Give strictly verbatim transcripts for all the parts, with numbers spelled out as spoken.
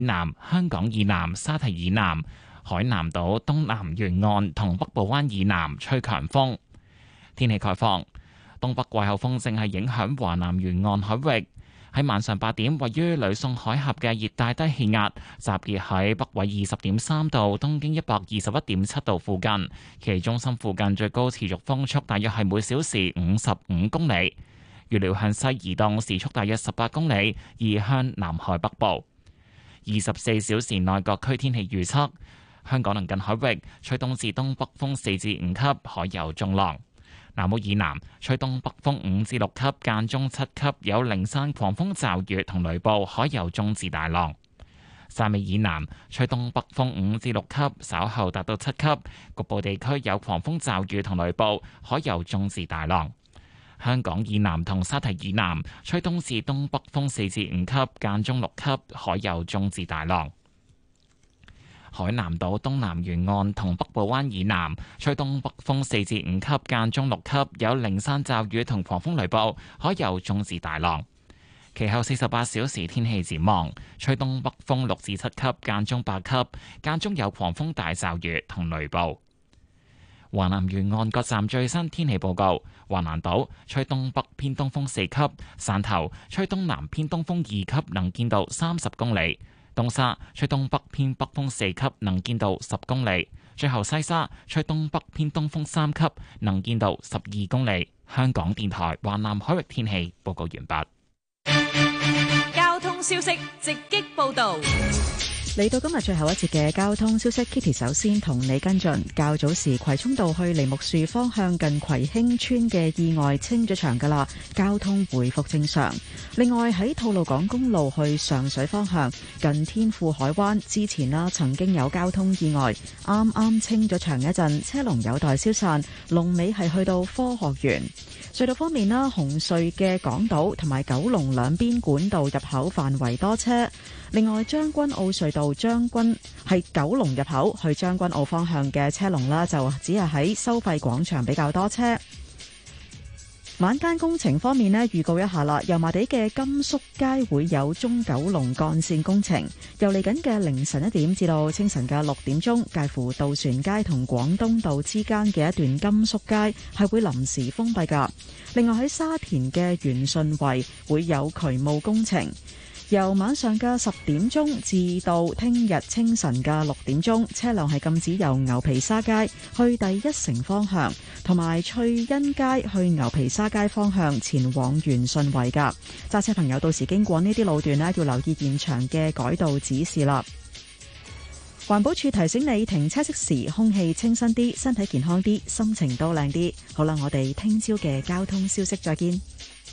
南、香港以南、沙堤以南、海南島東南沿岸同北部灣以南吹強風。天氣概況，東北季候風正係影響華南沿岸海域。喺晚上八點，位於呂宋海峽嘅熱帶低氣壓集結喺北緯二十點三度、東經一百二十一點七度附近，其中心附近最高持續風速大約係每小時五十五公里。預料向西移動，時速大約十八公里，移向南海北部。二十四小時內各區天氣預測：香港鄰近海域吹東至東北風四至五級，海有中浪；南澳以南吹東北風五至六級，間中七級，有零散狂風驟雨同雷暴，海有中至大浪；汕尾以南吹東北風五至六級，稍後達到七級，局部地區有狂風驟雨同雷暴，海有中至大浪。香港以南同沙堤以南吹東至東北風四至五級，間中六級，海有中至大浪。海南島東南沿岸同北部灣以南吹東北風四至五級，間中六級，有零散驟雨同狂風雷暴，海有中至大浪。其後四十八小時天氣展望，吹東北風六至七級，間中八級，間中有狂風大驟雨同雷暴。華南沿岸各站最新天氣報告：華南島吹東北偏東風四級，汕頭吹東南偏東風二級，能見度三十公里；東沙吹東北偏北風四級，能見度十公里；最後西沙吹東北偏東風三級，能見度十二公里。香港電台華南海域天氣報告完畢。 交通消息直擊報道。 嚟到今日最後一節嘅交通消息 ，Kitty 首先同你跟進。較早時葵涌道去梨木樹方向近葵興村嘅意外清咗場噶啦，交通回復正常。另外喺吐露港公路去上水方向近天富海灣之前啦，曾經有交通意外，啱啱清咗場一陣，車龍有待消散，龍尾係去到科學園。隧道方面啦，紅隧嘅港島同埋九龍兩邊管道入口範圍多車。另外將軍澳隧道將軍係九龍入口去將軍澳方向嘅車龍啦，就只係喺收費廣場比較多車。晚間工程方面呢，預告一下啦，油麻地嘅甘肅街會有中九龍幹線工程，由嚟緊嘅凌晨一點至到清晨嘅六點鐘，介乎渡船街同廣東道之間嘅一段甘肅街係會臨時封閉㗎。另外喺沙田嘅元順圍會有渠務工程，由晚上嘅十點鐘至到聽日清晨嘅六點鐘，車輛係禁止由牛皮沙街去第一城方向，同埋翠欣街去牛皮沙街方向前往元順圍噶。揸車朋友到時經過呢啲路段呢，要留意現場嘅改道指示啦。環保署提醒你，停車熄匙，空氣清新啲，身體健康啲，心情都靚啲。好啦，我哋聽朝嘅交通消息再見。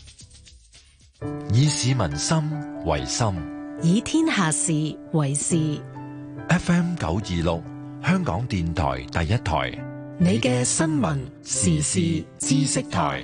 以市民心為心， 以天下事為事。 F M 九二六，香港電台第一台， 你嘅新聞時事知識台。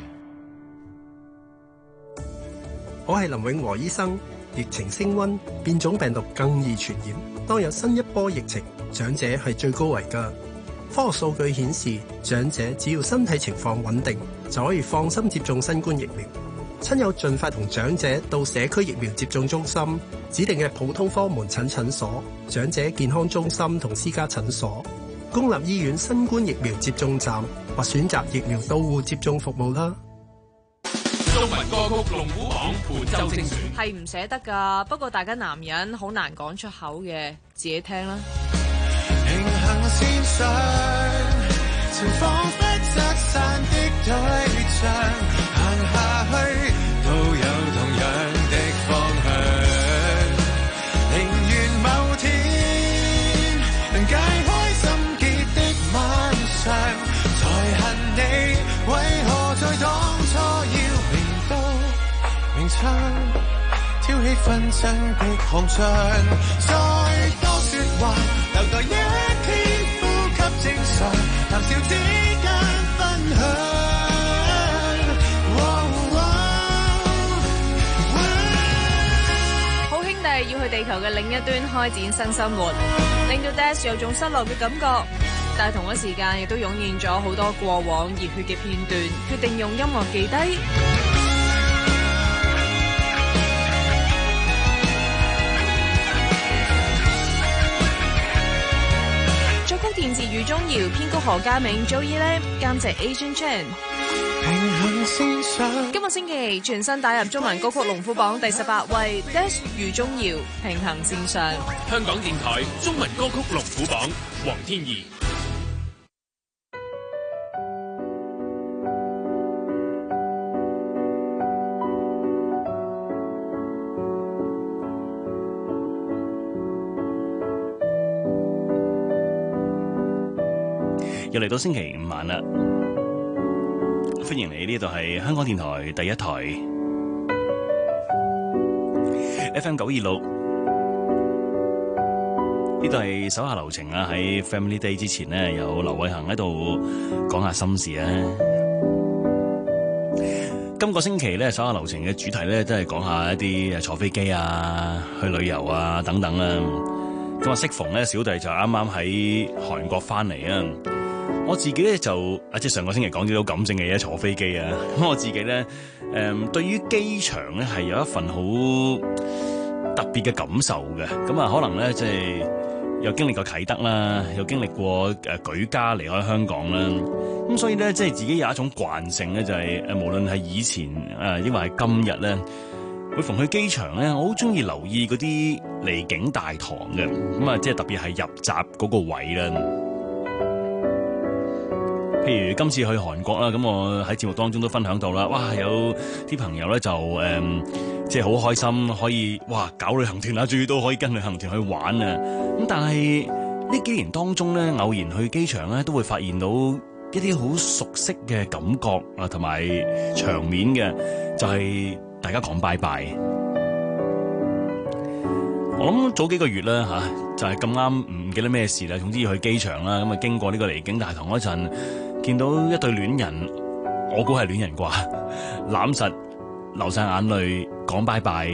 我係林永和醫生。疫情升溫，變種病毒更易傳染。當有新一波疫情，長者係最高危㗎。科學數據顯示，長者只要身體情況穩定，就可以放心接種新冠疫苗。親友盡快同長者到社區疫苗接種中心、指定嘅普通科門診診所、長者健康中心同私家診所、公立醫院新冠疫苗接種站或選擇疫苗到戶接種服務啦。 中文歌曲龍虎榜本周精選係唔捨得㗎，不過大家男人好難講出口嘅，自己聽啦。 平行線上，情彷彿拆散的對象，行下去都有同樣的方向。寧願某天能解開心結的晚上，才恨你為何在當初要明刀明槍，挑起紛爭的狂象。再多說話，留待一天呼吸正常，談笑之間分享。 好兄弟要去地球嘅另一端開展新生活，令到 Dash 有種失落嘅感覺，但係同一時間亦都湧現咗好多過往熱血嘅片段，決定用音樂記低。 宗堯，編曲何家銘 Joey Lam， 監製 Asian Chan。今個星期全新打入中文歌曲龍虎榜第十八位 Dash 余宗堯平行線上。 香港電台中文歌曲龍虎榜，黃天怡。 又嚟到星期五晚啦，歡迎你，呢度係香港電台第一台 F M 九二六，呢度係手下留情啊！喺 Family Day 之前呢，有劉偉恒喺度講下心事啊！今個星期咧，手下留情嘅主題咧，都係講下一啲坐飛機啊、去旅遊啊等等啊。咁啊，適逢咧，小弟就啱啱喺韓國翻嚟啊！我自己咧就啊，即係上個星期講啲好感性嘅嘢，坐飛機啊。咁我自己咧，誒、嗯，對於機場咧係有一份好特別嘅感受嘅。咁啊，可能咧即係又經歷過啟德啦，又經歷過誒舉家離開香港啦。咁所以咧，即係自己有一種慣性咧，就係誒，無論係以前誒，抑或係今日咧，每逢去機場咧，我好中意留意嗰啲離境大堂嘅。咁啊，即係特別係入閘嗰個位啦。譬如今次去韓國啦，咁我喺節目當中都分享到啦，哇，有啲朋友咧就誒、嗯，即係好開心，可以哇搞旅行團啊，終於都可以跟旅行團去玩啊！咁但係呢幾年當中咧，偶然去機場咧，都會發現到一啲好熟悉嘅感覺啊，同埋場面嘅，就係、是、大家講拜拜。我諗早幾個月啦吓，就係咁啱唔記得咩事啦，總之要去機場啦，咁啊經過呢個離境大堂嗰陣，見到一對戀人，我估係戀人啩，攬實流晒眼淚講拜拜。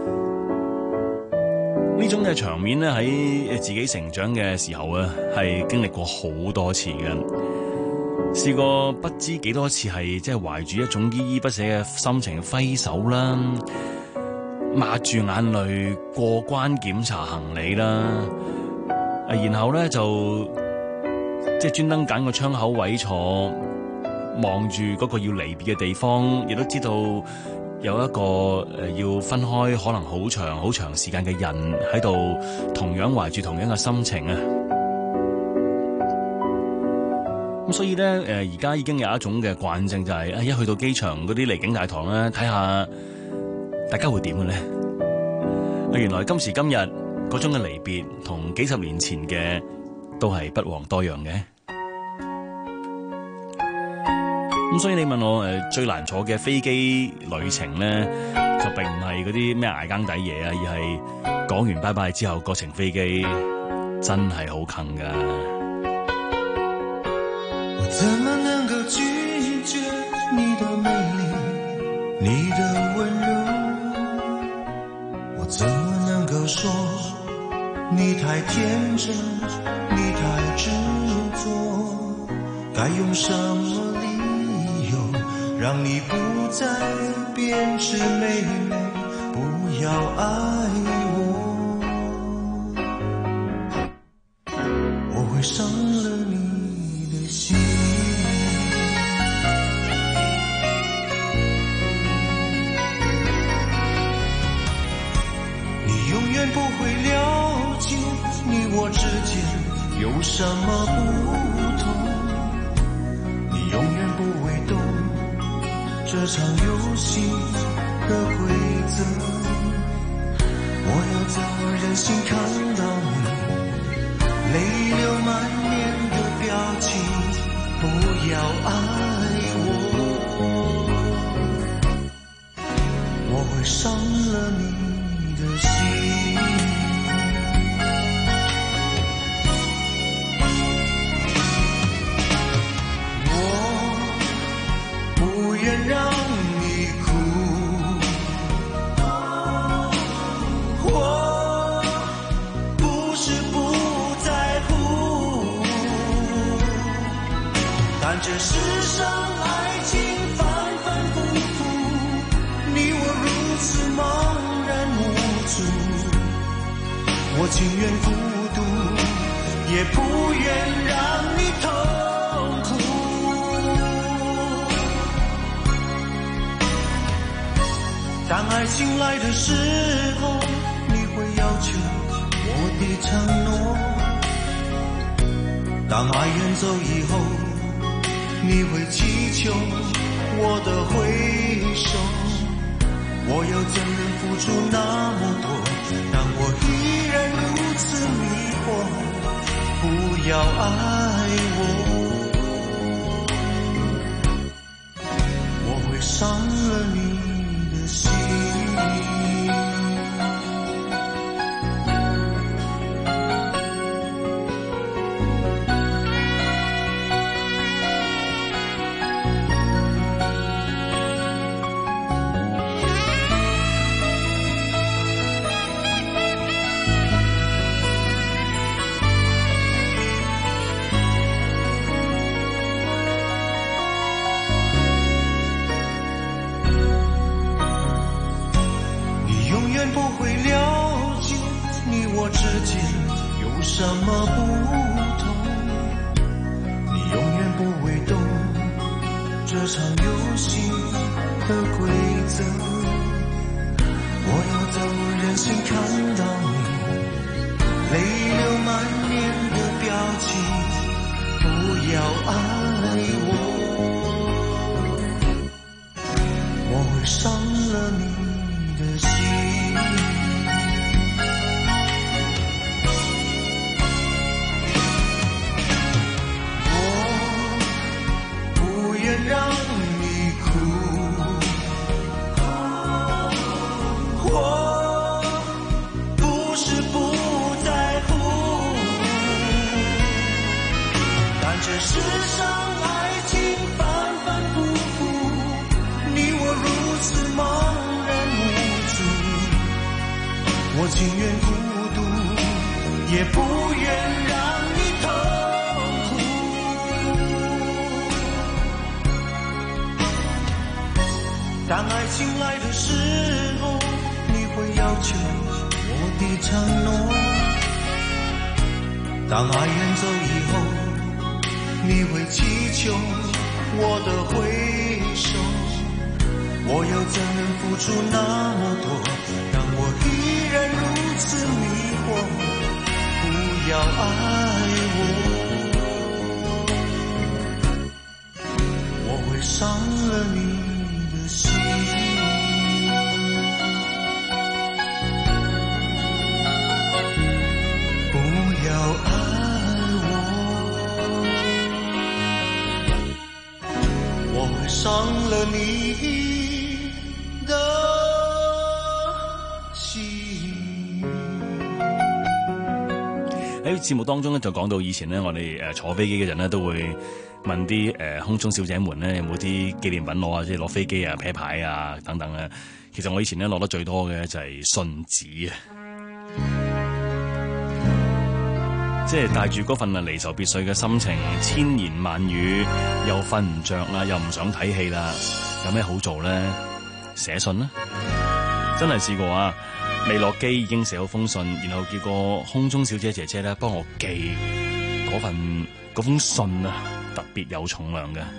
呢種嘅場面咧，喺自己成長嘅時候啊，係經歷過好多次嘅，試過不知幾多次係即係懷住一種依依不捨嘅心情揮手啦，抹住眼淚過關檢查行李啦，然後咧就即係專登揀個窗口位坐，望住嗰個要離別嘅地方，亦都知道有一個誒要分開可能好長好長時間嘅人喺度，同樣懷住同樣嘅心情啊！咁所以咧誒而家已經有一種嘅慣性，就係誒一去到機場嗰啲離境大堂咧，睇下大家會點嘅咧？啊，原來今時今日嗰種嘅離別，同幾十年前嘅都係不遑多讓嘅。咁所以你問我誒最難坐嘅飛機旅程咧，就並唔係嗰啲咩捱更抵夜啊，而係講完拜拜之後，嗰程飛機真係好近㗎。 我怎麼能夠拒絕你的美麗，你的溫柔？我怎麼能夠說你太天真，你太執着？該用什麼理由讓你不再變成妹妹，不要愛我？我會傷了你的心。你永遠不會了解你我之間有什麼不同，你永遠不會懂這場遊戲的規則。我要怎忍心看到你淚流滿面的表情，不要愛我，我會傷了你的心。讓你哭，我不是不在乎，但這世上愛情反反复复，你我如此茫然無助，我情願孤獨，也不願讓你当愛情來的時候，你會要求我的承諾，當愛遠走以後，你會祈求我的回首，我又怎能付出那麼多，當我依然如此迷惑，不要愛我，我會傷了你的心。什麼不同？你永遠不會懂這場遊戲的規則。我要怎麼忍心看到你淚流滿面的表情？不要愛我，我會傷了你的心。讓你哭，我不是不在乎，但這世上愛情反反复复，你我如此茫然無助，我情願孤獨，也不願讓你痛。當愛情來的時候，你會要求我的承諾，當愛遠走以後，你會祈求我的回首，我又怎能付出那麼多，當我依然如此迷惑，不要愛我，我會傷了你心，不要愛我，我會傷了你的心。 喺節目當中咧，就講到以前咧，我哋誒坐飛機嘅人咧，都會問啲誒空中小姐們咧，有冇啲紀念品攞啊？即係攞飛機啊、啤牌啊等等咧。其實我以前咧攞得最多嘅就係信紙啊，即係帶住嗰份啊離愁別緒嘅心情，千言萬語又瞓唔着啦，又唔想睇戲啦，有咩好做咧？寫信啦，真係試過啊！未落機已經寫好封信，然後叫個空中小姐姐姐咧幫我寄嗰份嗰封信啊，特別有重量嘅。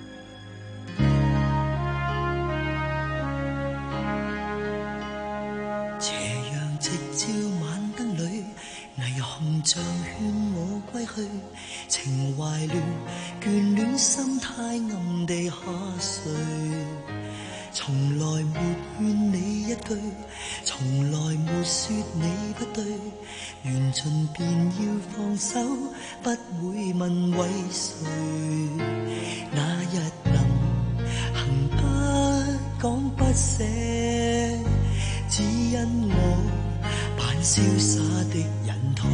斜陽直照晚燈裏，霓虹像勸我歸去，情懷亂，眷戀心太暗地下垂。從來沒勸你一句，從來沒說你不對，緣盡便要放手，不會問為誰。那日能行不講不捨，只因我扮瀟灑的隱退，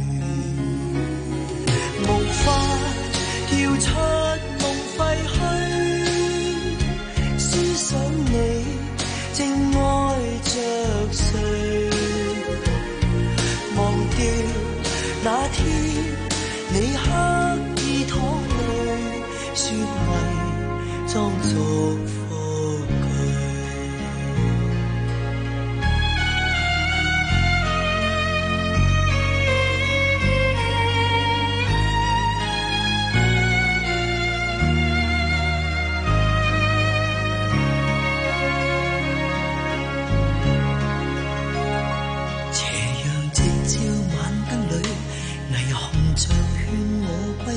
無法跳出夢廢墟。思想你正愛着誰，忘掉那天你刻意淌淚，說偽裝作科技。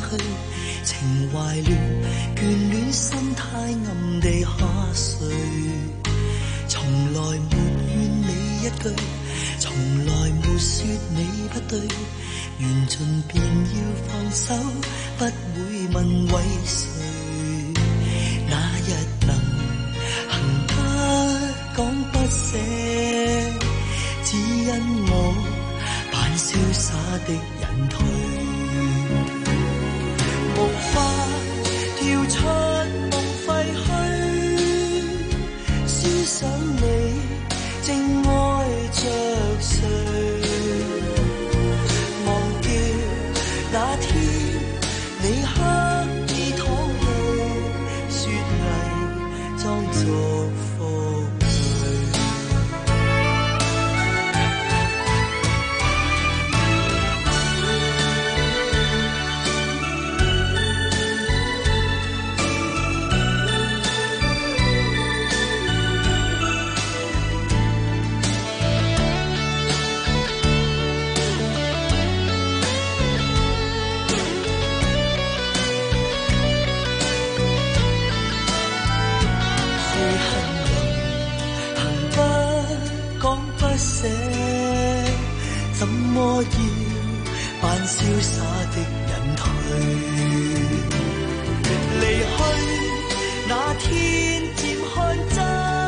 去，情懷亂，眷戀心太暗地下垂。從來沒怨你一句，從來沒說你不對，緣盡便要放手，不會問為誰。那日能行不講不捨，只因我扮瀟灑的隱退，無法跳出夢廢墟，思想你正愛着誰，忘掉那天你刻意淌淚，說偽裝作怎麼要扮瀟灑的隱退？離去那天漸看真，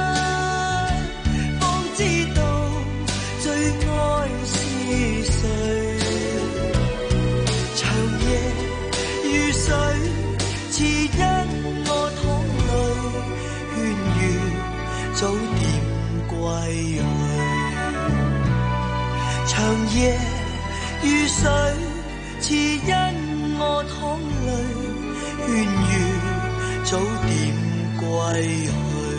方知道最愛是誰。長夜如水，似因我淌淚，勸喻早點歸去。長夜如水，似因我淌淚，勸喻早點歸去。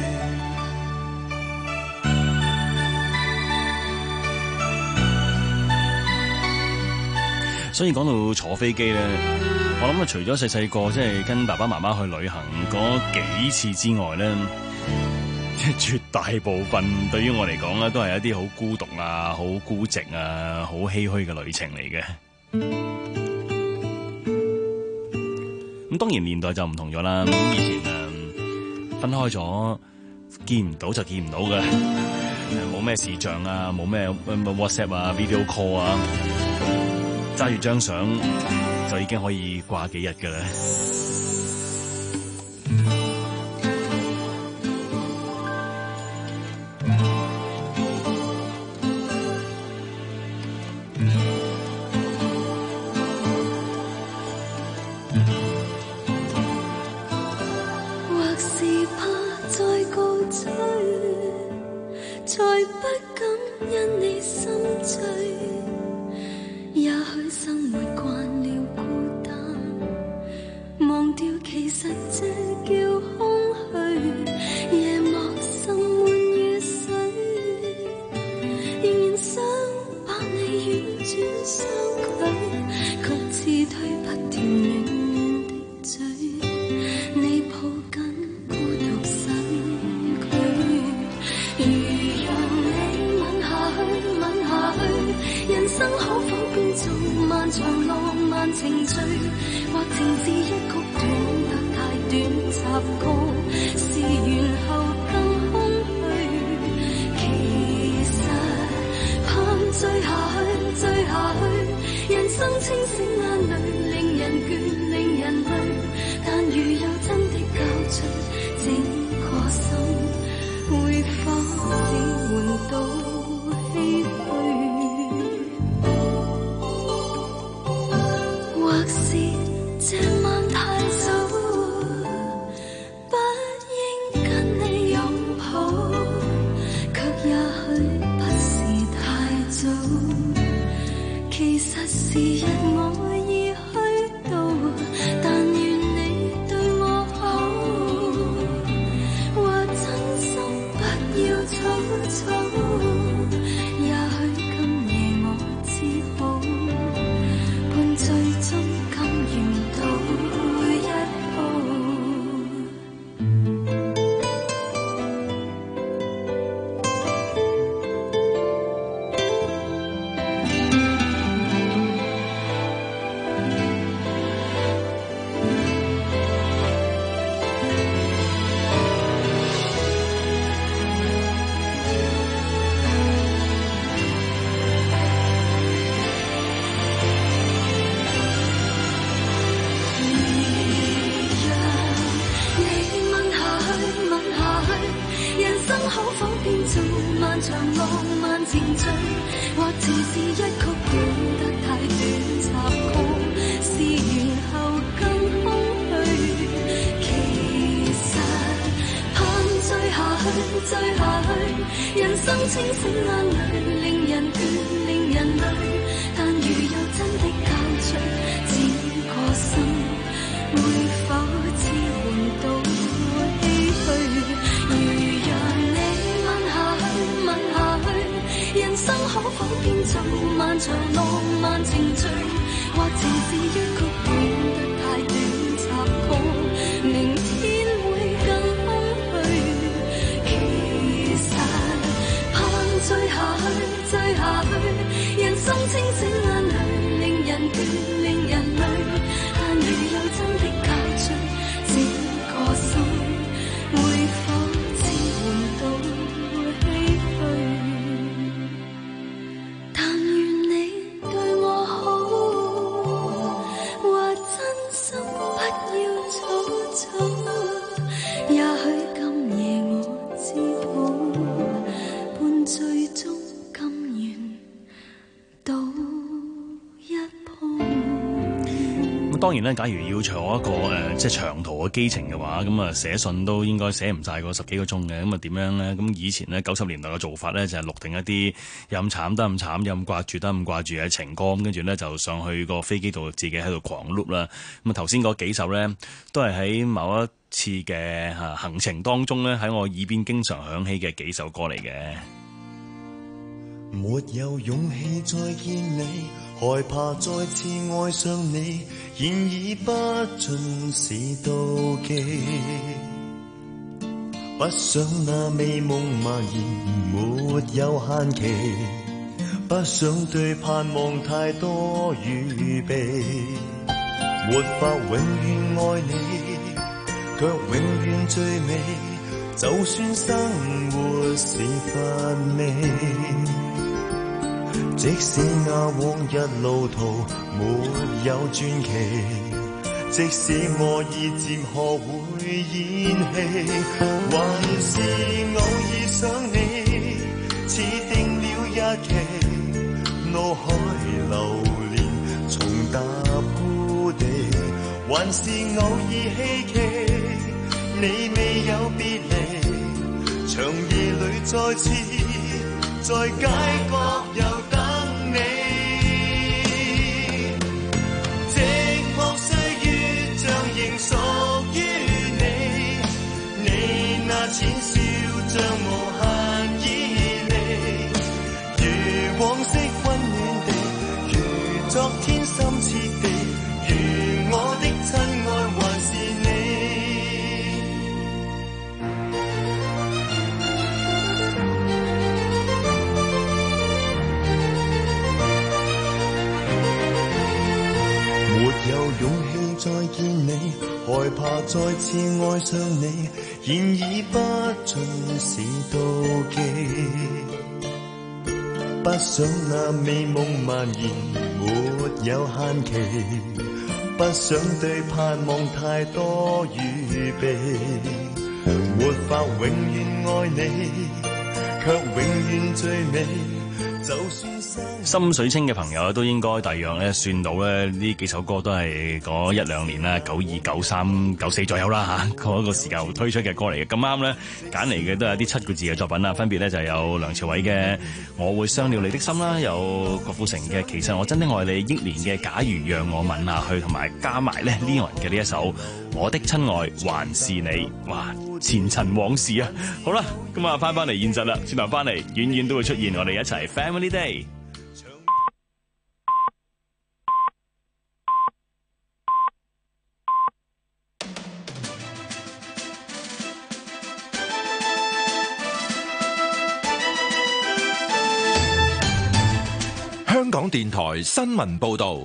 所以講到坐飛機咧，我諗啊，除咗細細個即係跟爸爸媽媽去旅行嗰幾次之外咧，即係絕大部分對於我嚟講咧，都係一啲好孤獨啊、好孤寂啊、好唏噓嘅旅程嚟嘅。咁當然年代就唔同咗啦。咁以前啊，分開咗，見唔到就見唔到嘅，冇咩視像啊，冇咩 WhatsApp 啊、video call 啊，揸住張相就已經可以掛幾日嘅啦。 是一曲短得太短插曲，試完後更空虛。其實盼醉下去，醉下去，人生清醒眼淚，令人倦，令人累。但如有真的交聚，這個心會否支援到唏噓？如讓你問下去，問下去，人生可否變做漫長浪漫程序，或情是一曲短得太短插曲，明天會更空虛。其實盼醉下去，醉下去，人生清醒眼淚，令人倦，令人累。但如有真的交聚，這個心會否支援到唏噓？但願你對我好，或真心不要早走。也許今夜我只好半醉中甘願賭一鋪。 咁當然咧，假如要坐一個誒、呃、即係長途嘅機程嘅話，咁啊寫信都應該寫唔晒個十幾個鐘嘅。咁啊點樣咧？咁以前咧九十年代嘅做法咧就係、是、錄定一啲有咁慘得咁慘，有咁掛住得咁掛住嘅情歌，咁跟住咧就上去個飛機度自己喺度狂碌啦。咁啊頭先嗰幾首咧都係喺某一次嘅嚇行程當中咧喺我耳邊經常響起嘅幾首歌嚟嘅。 沒有勇氣再見你，害怕再次愛上你，現已不盡是妒忌。不想那美夢蔓延沒有限期，不想對盼望太多預備，沒法永遠愛你，卻永遠最美，就算生活是乏味。即使那往日路途沒有傳奇，即使我已漸學會演戲，還是偶爾想你，似定了日期，腦海流連重踏故地，還是偶爾希冀，你未有別離，長夜裏再次在街角又等你，寂寞歲月像仍屬於你，你那淺笑像無限依稀，如往昔溫暖地，如昨天深切地，如我的親愛還是你。有勇氣再見你，害怕再次愛上你，現已不盡是妒忌。不想那美夢蔓延沒有限期，不想對盼望太多預備，沒法永遠愛你，卻永遠最美。就算心水清嘅朋友都應該大約咧算到咧呢幾首歌都係嗰一兩年啦，九二、九三、九四左右啦嚇，嗰、那個時候推出嘅歌嚟嘅。咁啱咧揀嚟嘅都係啲七個字嘅作品啦，分別咧就有梁朝偉嘅《我會傷了你的心》啦，有郭富城嘅《其實我真的愛你》，憶蓮嘅《假如讓我吻下去》，同埋加埋咧 Leon 嘅呢一首《我的親愛還是你》。哇，前塵往事啊！好啦，咁啊翻返嚟現實啦，轉頭翻嚟，遠遠都會出現我哋一齊 Family Day。 香港電台新聞報道，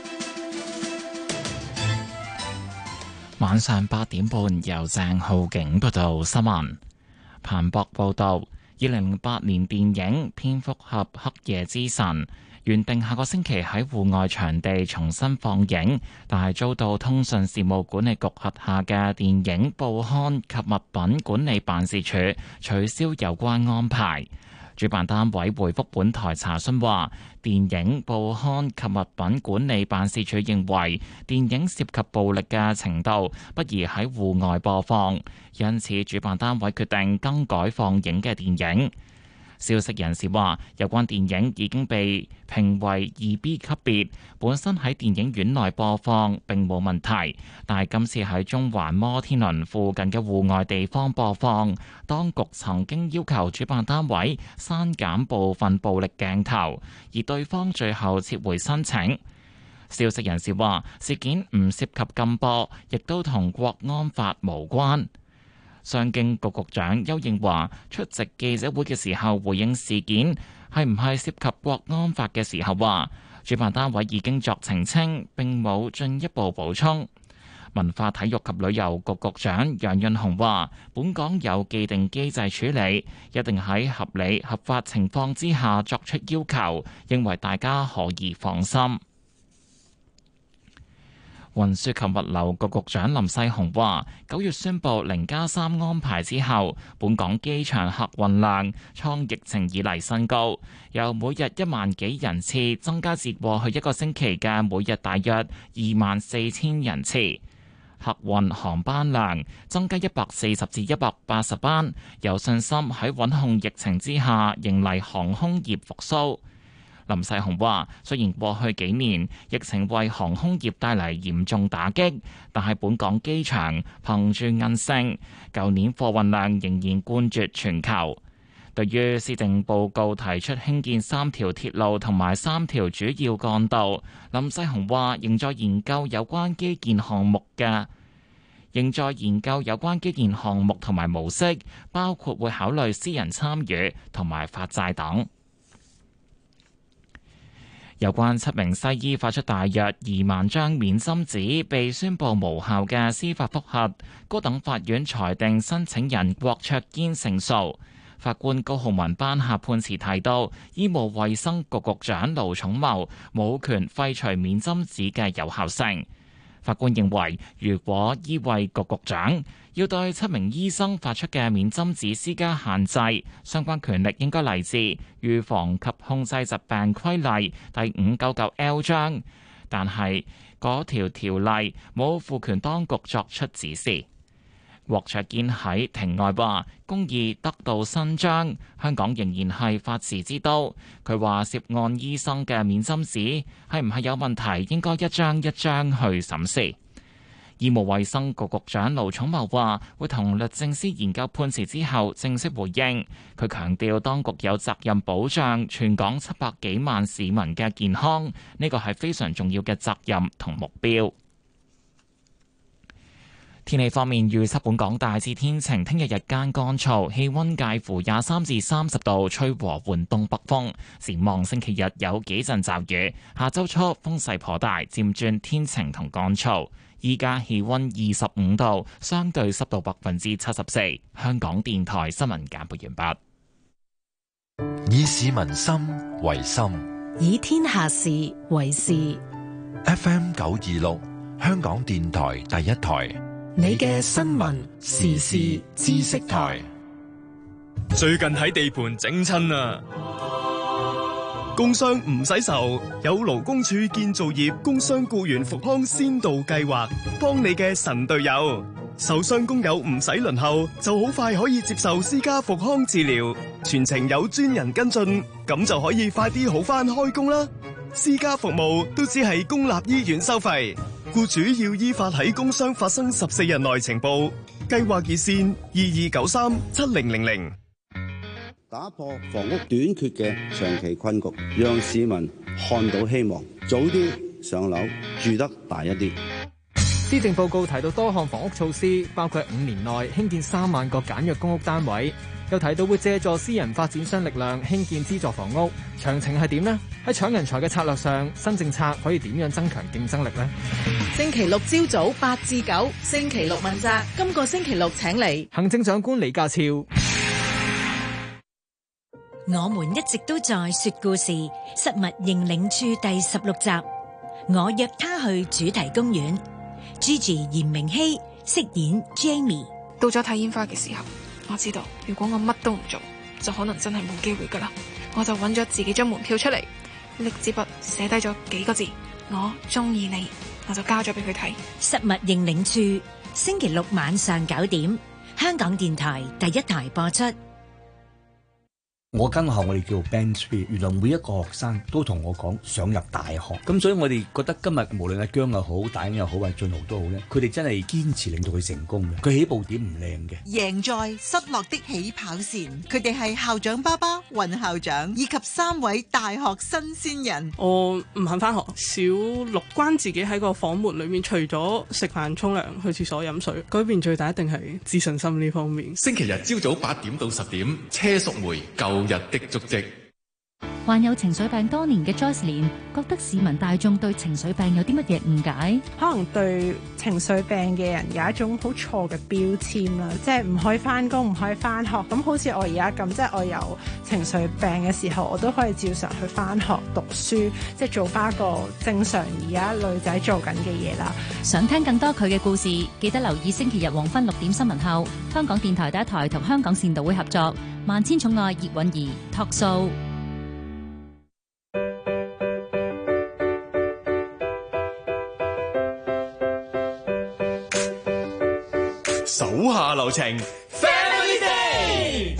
晚上八點半由鄭浩景報道新聞。彭博報道，二零零八年電影《蝙蝠俠：黑夜之神》原定下個星期喺戶外場地重新放映，但係遭到通訊事務管理局轄下嘅電影報刊及物品管理辦事處取消有關安排。 主辦單位回覆本台查詢話，電影報刊及物品管理辦事處認為電影涉及暴力嘅程度不宜喺戶外播放，因此主辦單位決定更改放映嘅電影。消息人士話，有關電影已經被評為二 B 級別，本身喺電影院內播放並冇問題，但係今次喺中環摩天輪附近嘅戶外地方播放，當局曾經要求主辦單位刪減部分暴力鏡頭，而對方最後撤回申請。消息人士話，事件唔涉及禁播，亦都同國安法無關。商經局局長邱應華出席記者會嘅時候回應事件係唔係涉及國安法嘅時候話，主辦單位已經作澄清，並冇進一步補充。文化體育及旅遊局局長楊潤雄話，本港有既定機制處理，一定喺合理合法情況之下作出要求，認為大家可以放心。運輸及物流局局長林世雄話，九月宣布零加三安排之後，本港機場客運量創疫情以嚟新高，由每日一萬幾人次增加至過去一個星期嘅每日大約二萬四千人次，客運航班量增加一百四十至一百八十班，有信心喺穩控疫情之下迎嚟航空業復甦。林世雄話，雖然過去幾年疫情為航空業帶嚟嚴重打擊，但係本港機場憑住韌性，舊年貨運量仍然冠絕全球。對於施政報告提出興建三條鐵路同埋三條主要幹道，林世雄話仍在研究有關基建項目嘅，仍在研究有關基建項目同埋模式，包括會考慮私人參與同埋發債等。有關七名西醫發出大約二萬張免針紙被宣布無效嘅司法覆核，高等法院裁定申請人郭卓堅勝訴。法官高浩文頒下判詞提到，醫務衛生局局長盧寵茂冇權廢除免針紙嘅有效性。法官認為，如果醫衛局局長要對七名醫生發出嘅免針紙施加限制，相關權力應該嚟自《預防及控制疾病規例》第五九九 L 章，但係嗰條條例冇賦權當局作出指示。郭卓堅喺庭外話：公義得到伸張，香港仍然係法治之都。佢話涉案醫生嘅免針紙係唔係有問題，應該一張一張去審視。醫務衛生局局長盧寵茂話：會同律政司研究判詞之後正式回應。佢強調當局有責任保障全港七百幾萬市民嘅健康，呢個係非常重要嘅責任同目標。天氣方面，預測本港大致天晴，聽日日間乾燥，氣溫介乎廿三至三十度，吹和緩東北風。展望星期日有幾陣驟雨，下周初風勢頗大，漸轉天晴同乾燥。依家氣溫二十五度，相對濕度百分之七十四。香港電台新聞簡報完畢。以市民心為心， 以天下事為事。 F M 九二六，香港電台第一台。 你嘅新聞時事知識台。 最近喺地盤整親啊！工傷唔使愁，有勞工處建造業工傷僱員復康先導計劃，幫你嘅神隊友。受傷工友唔使輪候，就好快可以接受私家復康治療，全程有專人跟進，咁就可以快啲好返開工啦。私家服務都只係公立醫院收費。僱主要依法喺工傷發生十四日內呈報，計劃熱線二二九三七零零零。 打破房屋短缺嘅長期困局，讓市民看到希望，早啲上樓，住得大一啲。 施政報告提到多項房屋措施，包括五年內興建三萬個簡約公屋單位，又提到會借助私人發展商力量興建資助房屋。詳情係點呢？喺搶人才嘅策略上，新政策可以點樣增強競爭力呢？ 星期六朝早八至九，星期六問責。今個星期六請嚟行政長官李家超。 我們一直都在說故事，失物認領處第十六集，我約他去主題公園。Gigi 嚴明熙飾演 Jamie。 到咗睇煙花嘅時候，我知道如果我乜都唔做， 就可能真係冇機會噶啦。我就揾咗自己張門票出嚟，拎支筆寫低咗幾個字，我中意你，我就交咗俾佢睇。 失物認領處，星期六晚上九點，香港電台第一台播出。 我間學校我哋叫做 Band Three， 原來每一個學生都同我講想入大學，咁所以我哋覺得今日無論阿姜又好、大英又好、或者俊豪都好咧，佢哋真係堅持令到佢成功嘅。佢起步點唔靚嘅， 贏在失落的起跑線。佢哋係校長爸爸、雲校長以及三位大學新鮮人。 我唔肯翻學，小六關自己喺個房門裏面，除咗食飯、沖涼、去廁所飲水，改變最大一定係自信心呢方面。 星期日朝早八點到十點，車淑梅舊日的足跡。 患有情緒病多年嘅 Joycelyn 覺得市民大眾對情緒病有啲乜嘢誤解？ 可能對情緒病嘅人有一種好錯嘅標籤啦，即係唔可以翻工，唔可以翻學。咁好似我而家咁，即係我有情緒病嘅時候，我都可以照常去翻學讀書，即係做翻個正常而家女仔做緊嘅嘢啦。 想聽更多佢嘅故事，記得留意星期日黃昏六點新聞後，香港電台第一台同香港善導會合作《萬千寵愛葉韻儀》Talk Show。 手下留情 ，Family Day。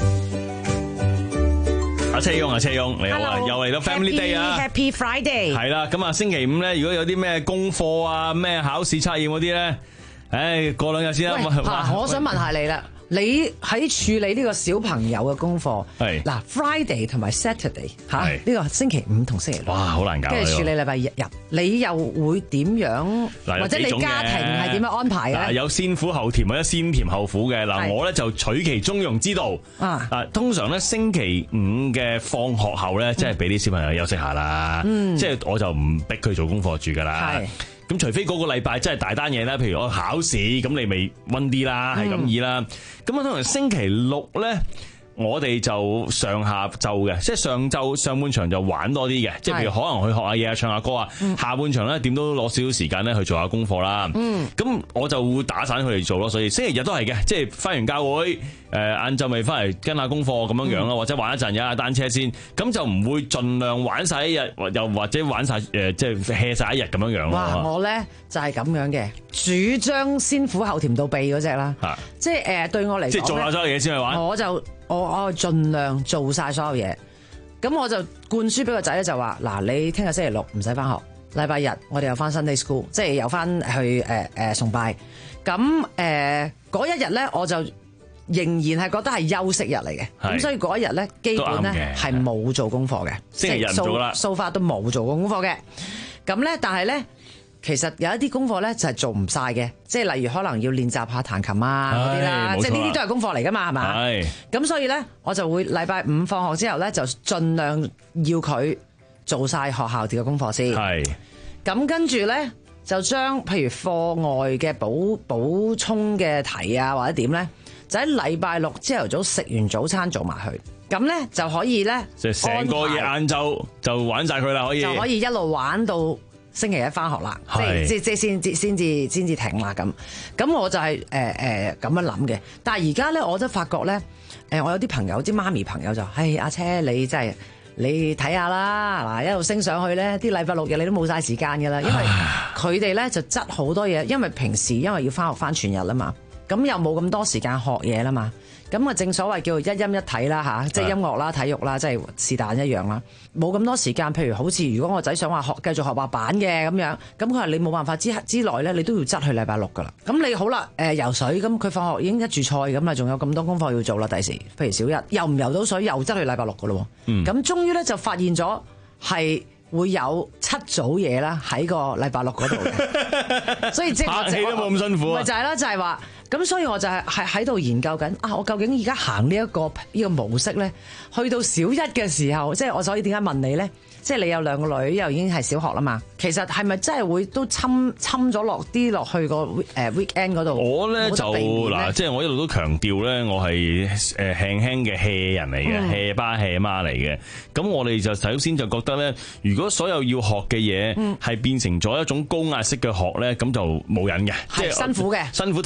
阿車雍，阿車雍，你好啊，又嚟到 Family Day 啊 ，Happy Friday。 係啦，咁啊，星期五咧，如果有啲咩功課啊、咩考試測驗嗰啲咧，唉，過兩日先啦。 嗱，我想問下你啦。你喺處理呢個小朋友嘅功課，係嗱 Friday 同埋 Saturday 嚇，呢個星期五同星期六， 哇，好難搞。 跟住處理禮拜日，你又會點樣？或者你家庭係點樣安排嘅？ 有先苦後甜或者先甜後苦嘅嗱，我咧就取其中庸之道啊。啊，通常咧星期五嘅放學後咧，即係俾啲小朋友休息下啦，即係我就唔逼佢做功課住噶啦。咁除非嗰個禮拜真係大單嘢啦，譬如我考試，咁你咪溫啲啦，係咁意啦。咁啊，通常星期六咧，我哋就上下晝嘅，即係上晝上半場就玩多啲嘅，即係譬如可能去學下嘢啊、唱下歌啊。嗯、下半場咧點都攞少少時間咧去做下功課啦。嗯，咁我就會打散佢哋做咯。所以星期日都係嘅，即係返完教會。誒晏晝咪翻嚟跟下功課咁樣樣咯，或者玩一陣踩下單車先，咁就唔會盡量玩晒一日，又或者玩晒誒即係 hea 晒一日咁樣樣咯。 哇！我咧就係咁樣嘅，主張先苦後甜到痹嗰隻啦，即係誒對我嚟講， 即係做下所有嘢先去玩。 我就我我盡量做晒所有嘢，咁我就灌輸俾個仔咧就話嗱，你聽日星期六唔使翻學，禮拜日我哋又翻 Sunday School， 即係又翻去誒誒、呃、崇拜，咁誒嗰一日咧我就。仍然係覺得係休息日嚟嘅，咁所以嗰一日咧基本咧係冇做功課嘅， 星期日唔做啦， so far都冇做過功課嘅。咁咧，但係咧，其實有一啲功課咧就係做唔晒嘅，即係例如可能要練習下彈琴啊嗰啲啦，即係呢啲都係功課嚟噶嘛，係嘛？係。咁所以咧，我就會禮拜五放學之後咧，就盡量要佢做晒學校嘅功課先。係。咁跟住咧，就將譬如課外嘅補補充嘅題啊，或者點咧。就喺禮拜六朝頭早食完早餐做埋去，咁咧就可以咧， 即係成個夜晏晝就玩晒佢啦，可以就可以一路玩到星期一翻學啦，即係即即先至先至先至停啦咁。咁我就係誒誒咁樣諗嘅。但係而家咧，我都發覺咧，誒我有啲朋友，啲媽咪朋友就，唉阿車你真係你睇下啦，嗱一路升上去咧，啲禮拜六日你都冇晒時間噶啦，因為佢哋咧就執好多嘢，因為平時因為要翻學翻全日啦嘛。咁又冇咁多時間學嘢啦嘛，咁啊正所謂叫做一音一體啦吓，即係音樂啦、體育啦，即係是但一樣啦。冇咁多時間，譬如好似如果我仔想話學繼續學滑板嘅咁樣，咁佢話你冇辦法之之內咧，你都要執去禮拜六噶啦。咁你好啦，誒游水，咁佢放學已經一注菜咁啦，仲有咁多功課要做啦。第時譬如小一游唔游到水，又執去禮拜六噶咯。咁、嗯、終於咧就發現咗係會有七組嘢啦喺個禮拜六嗰度嘅，所以即係拍戲都冇咁辛苦啊。 咪就係啦，就係話。咁所以我就係係喺度研究緊啊！我究竟而家行呢一個呢個模式咧，去到小一嘅時候，即係我所以點解問你咧？即係你有兩個女，又已經係小學啦嘛。其實係咪真係會都侵侵咗落啲落去個誒 weekend 嗰度？ 我咧就嗱，即係我一路都強調咧，我係誒輕輕嘅 hea 人嚟嘅 hea 爸 hea 媽嚟嘅。咁我哋就首先就覺得咧，如果所有要學嘅嘢係變成咗一種高壓式嘅學咧，咁就冇癮嘅， 係辛苦嘅， 辛苦同埋大家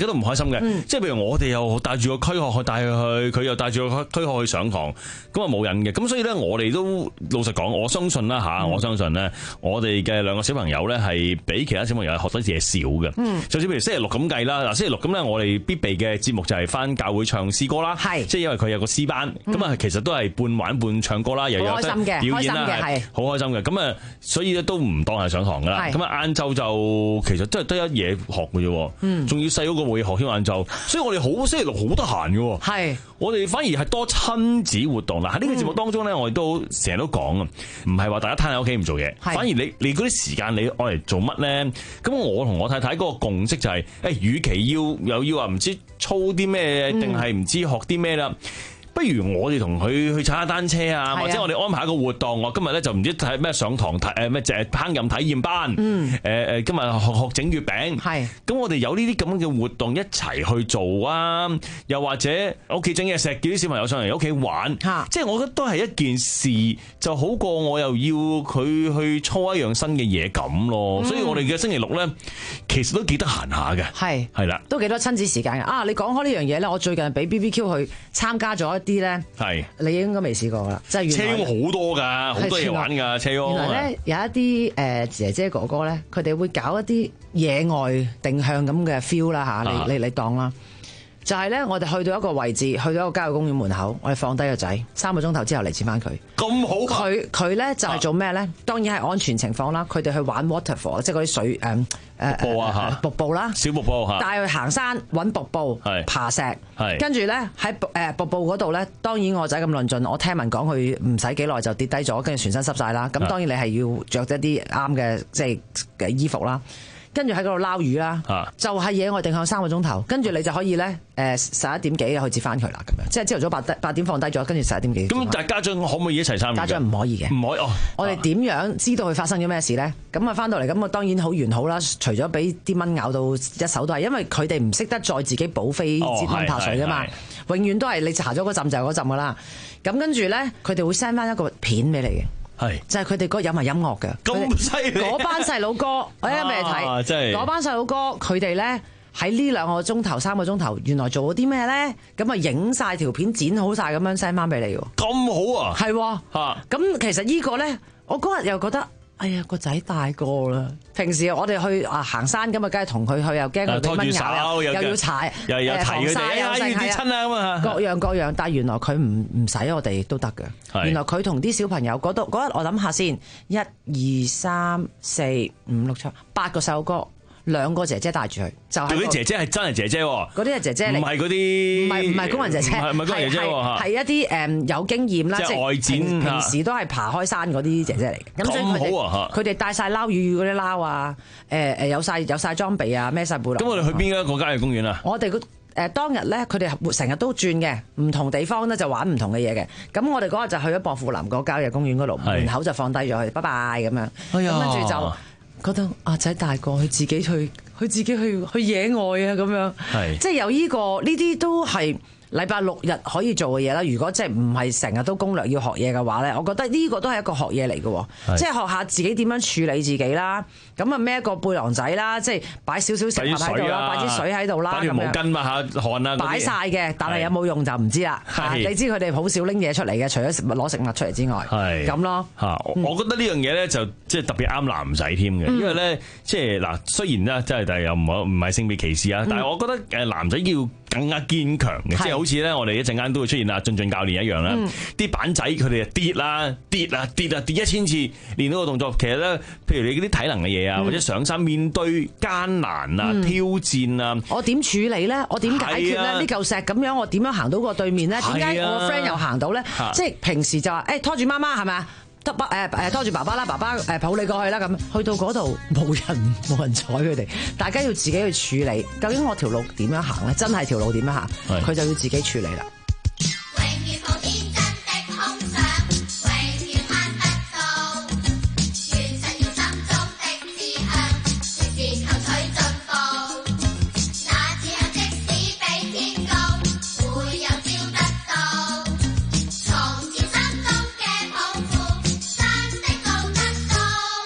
家都唔開心嘅。嗯、即係譬如我哋又帶住個軀殼去帶佢去，佢又帶住個軀殼去上堂，咁啊冇癮嘅。咁所以咧，我哋都老實講，我相信啦吓，嗯、我相信咧，我哋嘅兩個小朋友咧係比其他小朋友學得嘢少嘅。嗯，就算譬如星期六咁計啦，嗱星期六咁咧，我哋必備嘅節目就係翻教會唱詩歌啦，係，即係因為佢有個詩班，咁啊、嗯、其實都係半玩半唱歌啦，又有得表演啦，係好開心嘅。咁啊，所以咧都唔當係上堂噶啦。咁啊晏晝就其實真係得一嘢學嘅啫，嗯，仲要細嗰個冇嘢學添晏晝，所以我哋好星期六好得閒嘅，係，我哋反而係多親子活動啦。喺呢個節目當中咧，我哋都成日都講啊，唔係話大家攤喺屋企唔做嘢，反而你你嗰啲時間你愛嚟做乜咧？咁我同我太太嗰個共識就係、是，誒，與其要又要話唔知操啲咩，定係唔知學啲咩啦。不如我哋同佢去踩下單車啊，或者我哋安排一個活動。我今日咧就唔知睇咩上堂睇誒咩誒烹飪體驗班。嗯。誒誒，今日學學整月餅。係。咁我哋有呢啲咁嘅活動一齊去做啊！又或者屋企整嘢食，叫啲小朋友上嚟屋企玩。嚇。即係我覺得都係一件事，就好過我又要佢去操一樣新嘅嘢咁咯。所以我哋嘅星期六咧，其實都幾得閒下嘅。係。係啦。都幾多親子時間嘅。啊，你講開呢樣嘢咧，我最近俾 B B Q 去參加咗啲咧，係你應該未試過噶啦，即係車翁好多㗎，好多嘢玩㗎，車翁。原來咧有一啲誒姐姐哥哥咧，佢哋會搞一啲野外定向咁嘅 feel 啦嚇，你你你當啦，就係咧我哋去到一個位置，去到一個郊野公園門口，我哋放低個仔，三個鐘頭之後嚟接翻佢。咁好。佢佢咧就係做咩咧？當然係安全情況啦，佢哋去玩 waterfall，即係嗰啲水誒。誒瀑布啊嚇，瀑布啦，小瀑布嚇，帶佢行山揾瀑布，爬石，跟住咧喺誒瀑布嗰度咧，當然我仔咁論盡，我聽聞講佢唔使幾耐就跌低咗，跟住全身濕晒啦。咁當然你係要着一啲啱嘅即係嘅衣服啦。跟住喺嗰度撈魚啦，啊、就係野外定向三個鐘頭，跟住你就可以咧誒十一點幾去接翻佢啦，咁樣即係朝頭早八八點放低咗，跟住十一點幾。咁但係家長可唔可以一齊參與？家長唔可以嘅，唔可以哦。我哋點樣知道佢發生咗咩事咧？咁啊翻到嚟咁啊當然好完好啦，除咗俾啲蚊咬到一手都係，因為佢哋唔識得再自己補飛接蚊怕水噶嘛，永遠都係你搽咗嗰陣就係嗰陣噶啦。咁跟住咧，佢哋會 send 翻一個片俾你嘅。係，就係佢哋嗰有埋音樂嘅，咁犀利！嗰班細佬哥，我而家俾你睇，嗰班細佬哥佢哋咧喺呢兩個鐘頭、三個鐘頭，原來做咗啲咩咧？咁啊影晒條片，剪好晒咁樣 send 翻俾你喎。咁好啊！係，嚇！咁其實呢個咧，我嗰日又覺得。哎呀，個仔大個啦！平時我哋去啊行山咁啊，梗係同佢去，又驚佢俾蚊咬，又要踩，又要提佢哋，又要跌親啊咁啊！各樣各樣，但係原來佢唔唔使我哋都得嘅。原來佢同啲小朋友嗰度嗰日，我諗下先，一二三四五六七八個細路哥。兩個姐姐帶住佢，就係嗰啲姐姐係真係姐姐喎，嗰啲係姐姐嚟，唔係嗰啲，唔係唔係工人姐姐，唔係唔係工人姐姐喎，係一啲誒有經驗啦，即係外展，平時都係爬開山嗰啲姐姐嚟嘅。咁所以佢哋佢哋帶晒撈魚嗰啲撈啊，誒誒有晒有曬裝備啊，孭晒背囊。咁我哋去邊一個郊野公園啊？我哋誒當日咧，佢哋成日都轉嘅，唔同地方咧就玩唔同嘅嘢嘅。咁我哋嗰日就去咗薄扶林個郊野公園嗰度，門口就放低咗佢，拜拜咁樣。咁跟住就。覺得阿仔大個，佢自己去，佢自己去去野外啊咁樣，是即係有呢個呢啲都係禮拜六日可以做嘅嘢啦。如果即係唔係成日都攻略要學嘢嘅話咧，我覺得呢個都係一個學嘢嚟嘅，是即係學下自己點樣處理自己啦。咁啊孭個背囊仔啦，即係擺少少食物喺度啦，擺啲水喺度啦，擺條毛巾嘛嚇汗啊，擺晒嘅，但係有冇用就唔知啦。你知佢哋好少拎嘢出嚟嘅，除咗攞食物出嚟之外，係咁咯嚇。我覺得呢樣嘢咧就即係特別啱男仔添嘅，因為咧即係嗱，雖然咧即係但係又唔好唔係性別歧視啊，但係我覺得誒男仔要更加堅強嘅，即係好似咧我哋一陣間都會出現啊俊俊教練一樣啦，啲板仔佢哋就跌啦跌啊跌啊跌一千次練到個動作，其實咧譬如你嗰啲體能嘅嘢啊，或者上山面對艱難啊、挑戰啊，我點處理咧？我點解決咧？呢嚿石咁樣，我點樣行到個對面咧？點解我個 friend 又行到咧？即係平時就話誒拖住媽媽係咪啊？得爸誒誒拖住爸爸啦，爸爸誒抱你過去啦咁，去到嗰度冇人冇人睬佢哋，大家要自己去處理。究竟我條路點樣行咧？真係條路點樣行？佢就要自己處理啦。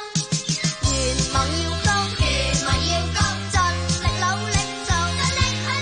願望要高，願望要高，盡力努力做，盡力去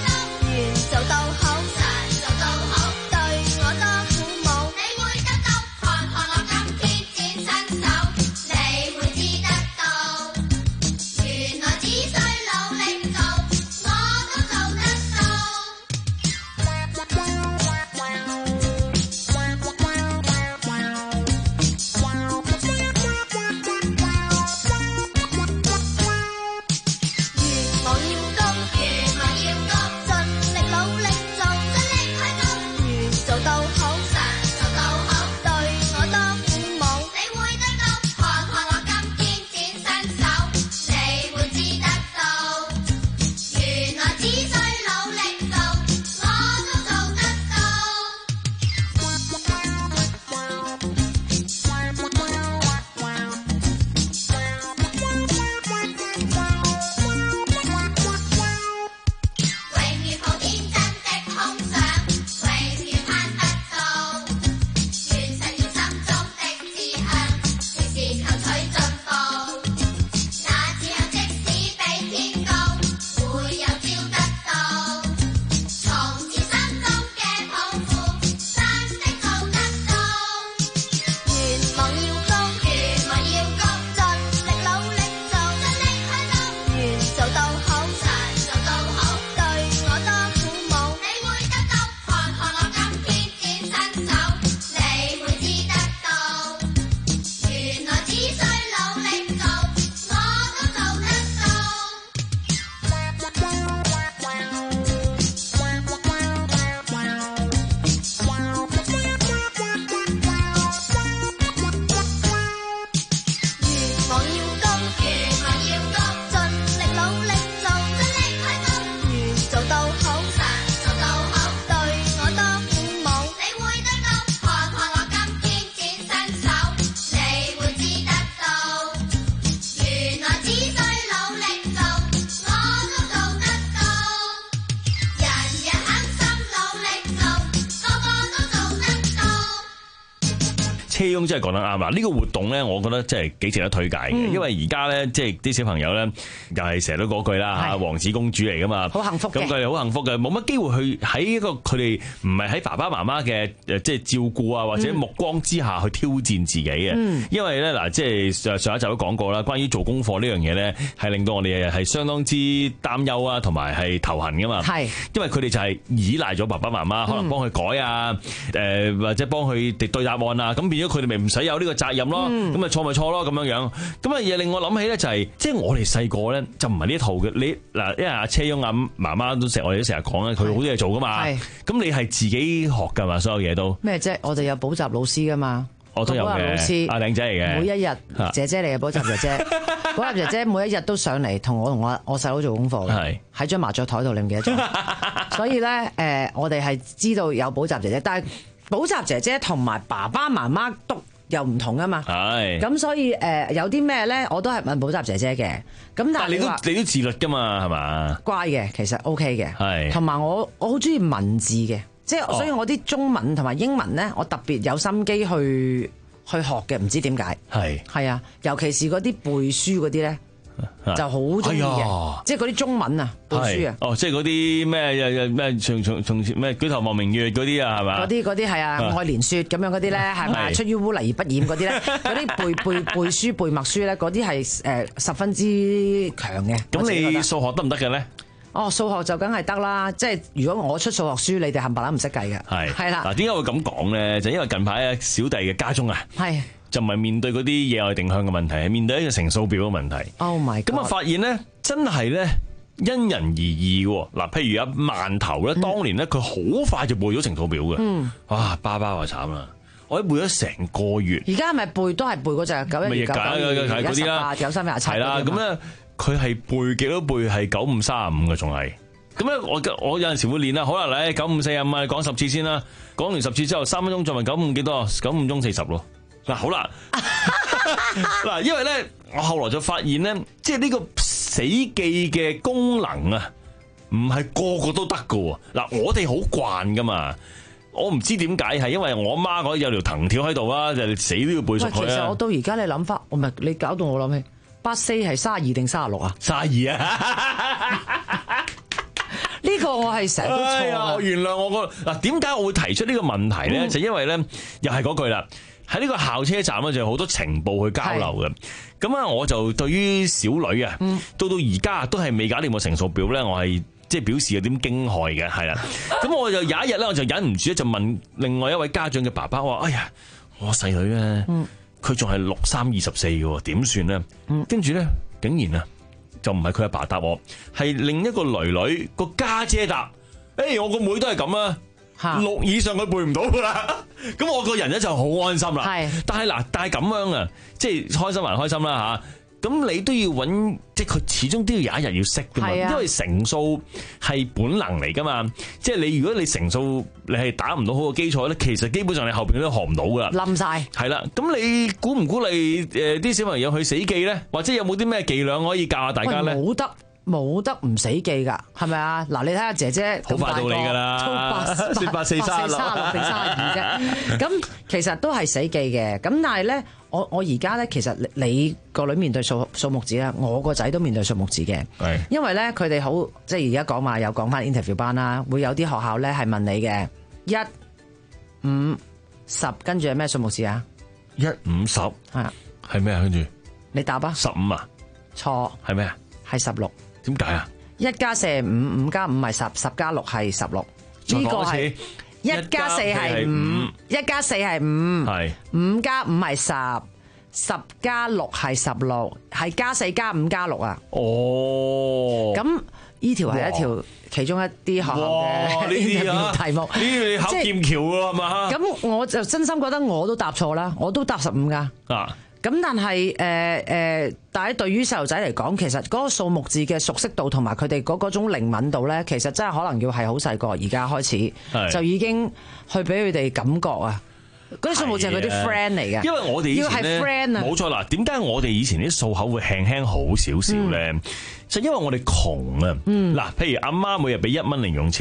車翁真係講得啱啦！呢個活動咧，我覺得真係幾值得推介嘅， 嗯因為而家咧即係啲小朋友咧，又係成日都嗰句啦嚇，王子公主嚟噶嘛， 好幸福嘅。 咁佢哋好幸福嘅，冇乜機會去喺一個佢哋唔係喺爸爸媽媽嘅誒即係照顧啊或者目光之下去挑戰自己嘅。 嗯、 因為咧嗱，即係上上一集都講過啦，關於做功課呢樣嘢咧，係令到我哋係相當之擔憂啊，同埋係頭痕噶嘛。係，因為佢哋就係依賴咗爸爸媽媽，可能幫佢改啊，誒或者幫佢對答案啊，咁變咗佢哋咪唔使有呢個責任咯，咁咪錯咪錯咯咁樣樣。咁啊嘢令我諗起咧就係，即係我哋細個咧就唔係呢套嘅。你嗱，因為阿車翁阿媽媽都成，我哋都成日講咧，佢好多嘢做噶嘛。咁你係自己學噶嘛，所有嘢都咩啫？我哋有補習老師噶嘛。 我都有嘅，老師阿靚仔嚟嘅， 每一日姐姐嚟嘅補習姐姐，補習姐姐每一日都上嚟同我同我我細佬做功課嘅，喺張麻雀台度，你唔記得咗？所以咧，誒、呃，我哋係知道有補習姐姐，但係補習姐姐同埋爸爸媽媽都又唔同啊嘛。係，咁所以誒、呃，有啲咩咧，我都係問補習姐姐嘅。咁但係你都你都自律噶嘛，係嘛？ 乖嘅，其實 OK 嘅，係，同埋我我好中意文字嘅。即係，所以我啲中文同埋英文咧，我特別有心機去去學嘅，唔知點解。係係啊，尤其是嗰啲背書嗰啲咧，就好中意嘅。即係嗰啲中文啊，背書啊。哦，即係嗰啲咩咩從從從咩舉頭望明月嗰啲啊，係嘛？嗰啲嗰啲係啊，愛蓮説咁樣嗰啲咧，係咪出於污泥而不染嗰啲咧？嗰啲背背背書背默書咧，嗰啲係誒十分之強嘅。 咁你數學得唔得嘅咧？ 哦，數學就梗係得啦，即係如果我出數學書，你哋冚唪唥唔識計嘅。係係啦。嗱，點解會咁講咧？就因為近排啊，小弟嘅家中啊，係就唔係面對嗰啲野外定向嘅問題，係面對一個乘數表嘅問題。Oh my god！咁啊，發現咧，真係咧因人而異喎。嗱，譬如阿饅頭咧，當年咧佢好快就背咗乘數表嘅。嗯。哇，爸爸話慘啦，我背咗成個月。而家係咪背都係背嗰隻九一二九九二一十八九三廿七？係啦，咁咧。佢係背幾多背係九五三十五嘅，仲係咁咧。我我有陣時會練啦，好啦，嚟九五四十五啊，講十次先啦。講完十次之後，三分鐘再問九五幾多？九五中四十咯。嗱，好啦，嗱，因為咧，我後來就發現咧，即係呢個死記嘅功能啊，唔係個個都得噶。嗱，我哋好慣噶嘛，我唔知點解係因為我阿媽嗰有條藤條喺度啊，就死都要背熟佢啊。其實我到而家你諗翻，我唔係你搞到我諗起。八四係卅二定卅六啊？卅二啊！呢個我係成日都錯啊！我原諒我個嗱，點解我會提出呢個問題咧？嗯、就因為咧，又係嗰句啦，喺呢個校車站咧，就有好多情報去交流嘅。咁啊，我就對於小女啊，嗯、到到而家都係未搞掂個乘數表咧，我係即係表示有啲驚駭嘅，係啦。咁我就有一日咧，我就忍唔住咧，就問另外一位家長嘅爸爸話：哎呀，我細女咧。嗯佢仲係六三二十四嘅，點算咧？跟住咧，竟然啊，就唔係佢阿爸答我，係另一個女女個家姐答。誒、欸，我個妹都係咁啊，六以上佢背唔到噶啦。咁我個人咧就好安心啦。係，但係嗱，但係咁樣啊，即係開心還開心啦吓。咁你都要揾，即係佢始終都要有一日要識噶嘛，因為乘數係本能嚟噶嘛。即係你如果你乘數你係打唔到好個基礎咧，其實基本上你後邊都學唔到噶啦，冧晒。係啦，咁你鼓唔鼓勵誒啲小朋友去死記咧？或者有冇啲咩伎倆可以教下大家咧？冇得。冇得唔死記噶，係咪啊？嗱，你睇下姐姐好快到你噶啦，八八四三六定三十二啫。咁其實都係死記嘅。咁但係咧，我我而家咧，其實你個女面對數數目字咧，我個仔都面對數目字嘅。係，因為咧佢哋好即係而家講話有講翻 interview 班啦，會有啲學校咧係問你嘅一五十，跟住係咩數目字啊？一五十係係咩啊？跟住你答啊？十五啊？錯係咩啊？係十六。點解啊？一加四係五，五加五係十，十加六係十六。呢個係一加四係五，一加四係五，係五加五係十，十加六係十六，係加四加五加六啊。哦，咁呢條係一條其中一啲學校嘅題目。呢啲你考劍橋㗎係嘛？咁我就真心覺得我都答錯啦，我都答十五噶。啊！咁但係誒誒，但係對於細路仔嚟講，其實嗰個數目字嘅熟悉度同埋佢哋嗰嗰種靈敏度咧，其實真係可能要係好細個，而家開始就已經去俾佢哋感覺啊！嗰啲數目字係佢啲 friend 嚟嘅，因為我哋以前咧冇錯啦。點解我哋以前啲數口會輕輕好少少咧？就因為我哋窮啊！嗱，譬如阿媽每日俾一蚊零用錢。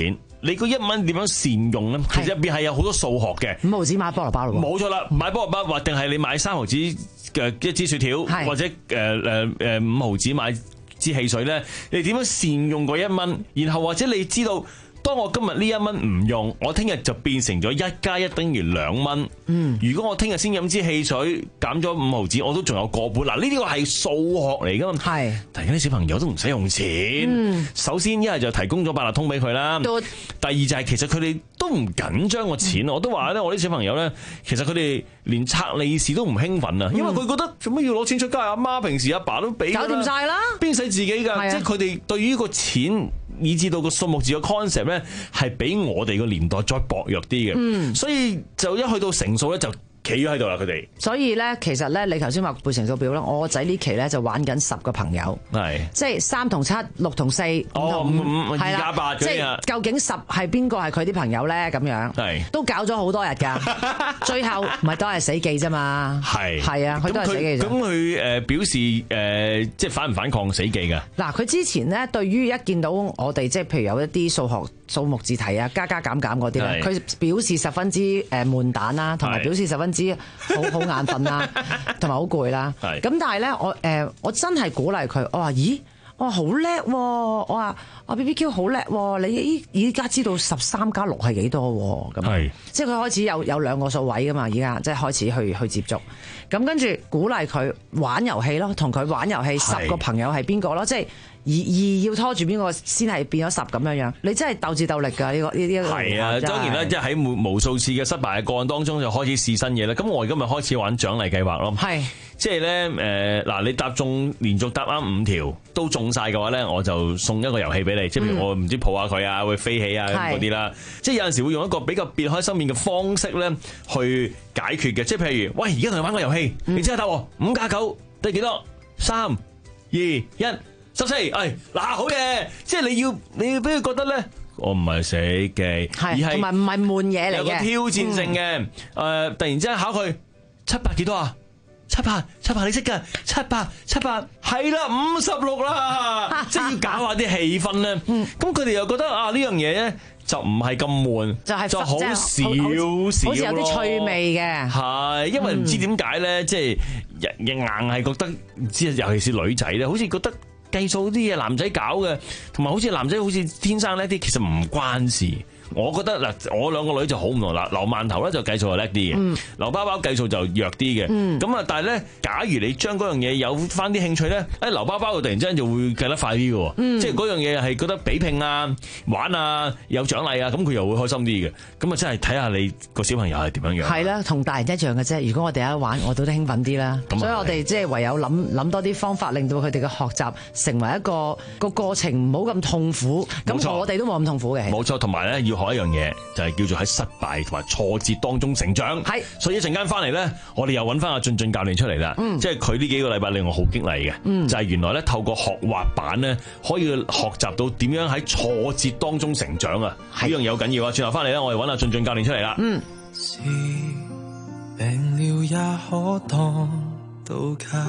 你嗰一蚊點樣善用咧？其實入邊係有好多數學嘅。 五毫子買菠蘿包咯， 冇錯啦，買菠蘿包或定係你買三毫子嘅一支薯條，或者誒誒誒五毫子買支汽水咧，你點樣善用嗰一蚊？然後或者你知道，當我今日呢一蚊唔用，我聽日就變成咗一加一等於兩蚊。嗯，如果我聽日先飲支汽水，減咗五毫子，我都仲有個半。嗱，呢啲個係數學嚟噶嘛。係，但係而家啲小朋友都唔使用，用錢。嗯，首先一係就提供咗八達通俾佢啦。第二就係其實佢哋都唔緊張個錢。嗯、我都話咧，我啲小朋友咧，其實佢哋連拆利是都唔興奮啊，因為佢覺得做乜要攞錢出街？阿媽平時阿爸都俾，搞掂晒啦，邊使自己㗎？即係佢哋對於個錢，以至到個數目字嘅 concept 咧，係比我哋個年代再薄弱啲嘅，嗯、所以就一去到成數咧就企咗喺度啦，佢哋。所以咧，其實咧，你頭先話背乘數表啦，我個仔呢期咧就玩緊十個朋友，係即係三同七、六同四、五同五，係啦，八即係究竟十係邊個係佢啲朋友咧？咁樣係都搞咗好多日㗎，最後咪都係死記啫嘛。係係啊，佢都係死記。咁佢誒表示誒，即係反唔反抗死記㗎？嗱，佢之前咧對於一見到我哋即係譬如有一啲數學數目字題啊，加加減減嗰啲咧，佢表示十分之誒悶蛋啦，同埋表示十分之好好眼瞓啦，同埋好攰啦。咁但係咧，我誒我真係鼓勵佢，我話咦，我話好叻喎，我話我 B B Q 好叻喎，你依依家知道十三加六係幾多喎？咁即係佢開始有有兩個數位噶嘛，而家即係開始去去接觸。咁跟住鼓勵佢玩遊戲咯，同佢玩遊戲，十個朋友係邊個咯？即係。而而要拖住邊個先係變咗十咁樣樣，你真係鬥智鬥力㗎呢、呢個呢啲。係啊，當然啦，即係喺無無數次嘅失敗嘅個案當中，就開始試新嘢啦。咁我而家咪開始玩獎勵計劃咯。係，即係咧誒嗱，你答中連續答啱五條都中晒嘅話咧，我就送一個遊戲俾你。即係譬如我唔知抱下佢啊，會飛起啊嗰啲啦。即係有陣時會用一個比較別開生面嘅方式咧去解決嘅。即係譬如，喂，而家同你玩個遊戲，嗯、你即刻答我五加九得幾多？三二一。十四，誒嗱好嘢，即係你要你要俾佢覺得咧，我唔係死記，而係同埋唔係悶嘢嚟嘅，有個挑戰性嘅。誒、嗯，突然之間考佢七百幾多啊？七百七百你識㗎？七百七百係啦，五十六啦，即係要搞下啲氣氛咧。咁佢哋又覺得啊呢樣嘢咧就唔係咁悶，就係就好少少，好似有啲趣味嘅。係，因為唔知點解咧，即係人硬係覺得唔知，尤其是女仔咧，好似覺得。計數啲嘢男仔搞嘅，同埋好似男仔好似天生叻啲，其實唔關事。我覺得嗱，我兩個女就好唔同啦。劉饅頭咧就計數係叻啲嘅，劉包包計數就弱啲嘅。咁啊、嗯，但係咧，假如你將嗰樣嘢有翻啲興趣咧，誒，劉包包突然之間就會計得快啲嘅，嗯、即係嗰樣嘢係覺得比拼啊、玩啊、有獎勵啊，咁佢又會開心啲嘅。咁啊，真係睇下你個小朋友係點樣樣。係啦，同大人一樣嘅啫。如果我哋一玩，我都興奮啲啦。所以我哋即係唯有諗諗多啲方法，令到佢哋嘅學習成為一個個過程，唔好咁痛苦。咁我哋都冇咁痛苦嘅。冇錯，同埋咧要學一樣嘢，就係叫做喺失敗同埋挫折當中成長。係，所以一陣間翻嚟咧，我哋又揾翻阿俊俊教練出嚟啦。嗯，即係佢呢幾個禮拜令我好激勵嘅。嗯，就係原來咧透過學滑板咧，可以學習到點樣喺挫折當中成長啊！呢樣嘢好緊要啊！轉頭翻嚟咧，我哋揾阿俊俊教練出嚟啦。嗯，是病了也可當到假，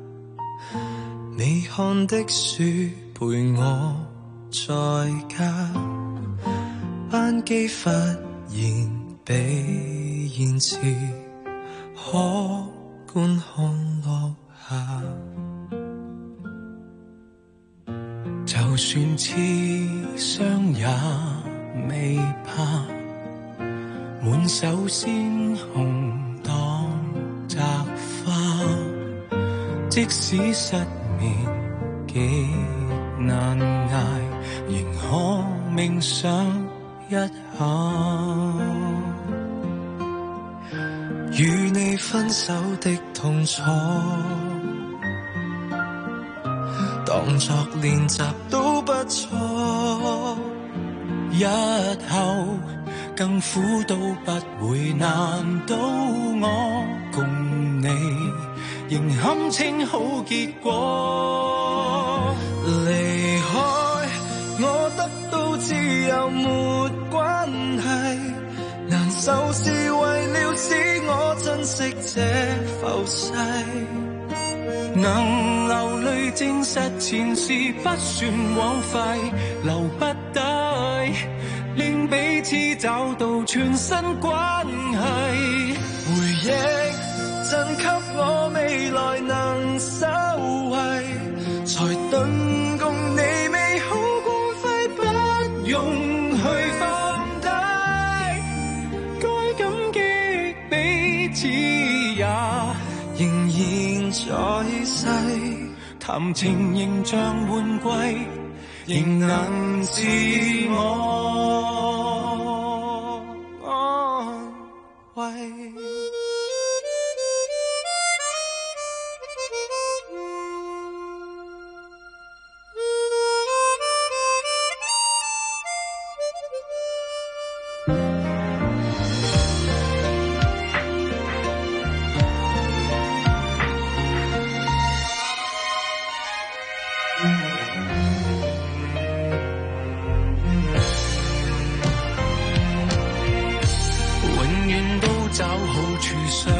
你看的書陪我在家。班機忽然被延遲，可觀看落下。就算刺傷也未怕，滿手鮮紅當摘花。即使失眠極難捱，仍可冥想一下，與你分手的痛楚，當作練習都不錯。日後更苦都不會難到我，共你仍堪稱好結果。離開我得到自由沒關係，難受是為了使我珍惜這浮世，能流淚證實前事不算枉費，留不低令彼此找到全新關係。回憶贈給我未來能收穫，才頓共你美好光輝，不用去放低。該感激彼此也仍然在世，談情仍像換季，仍能自我安慰。找好處想，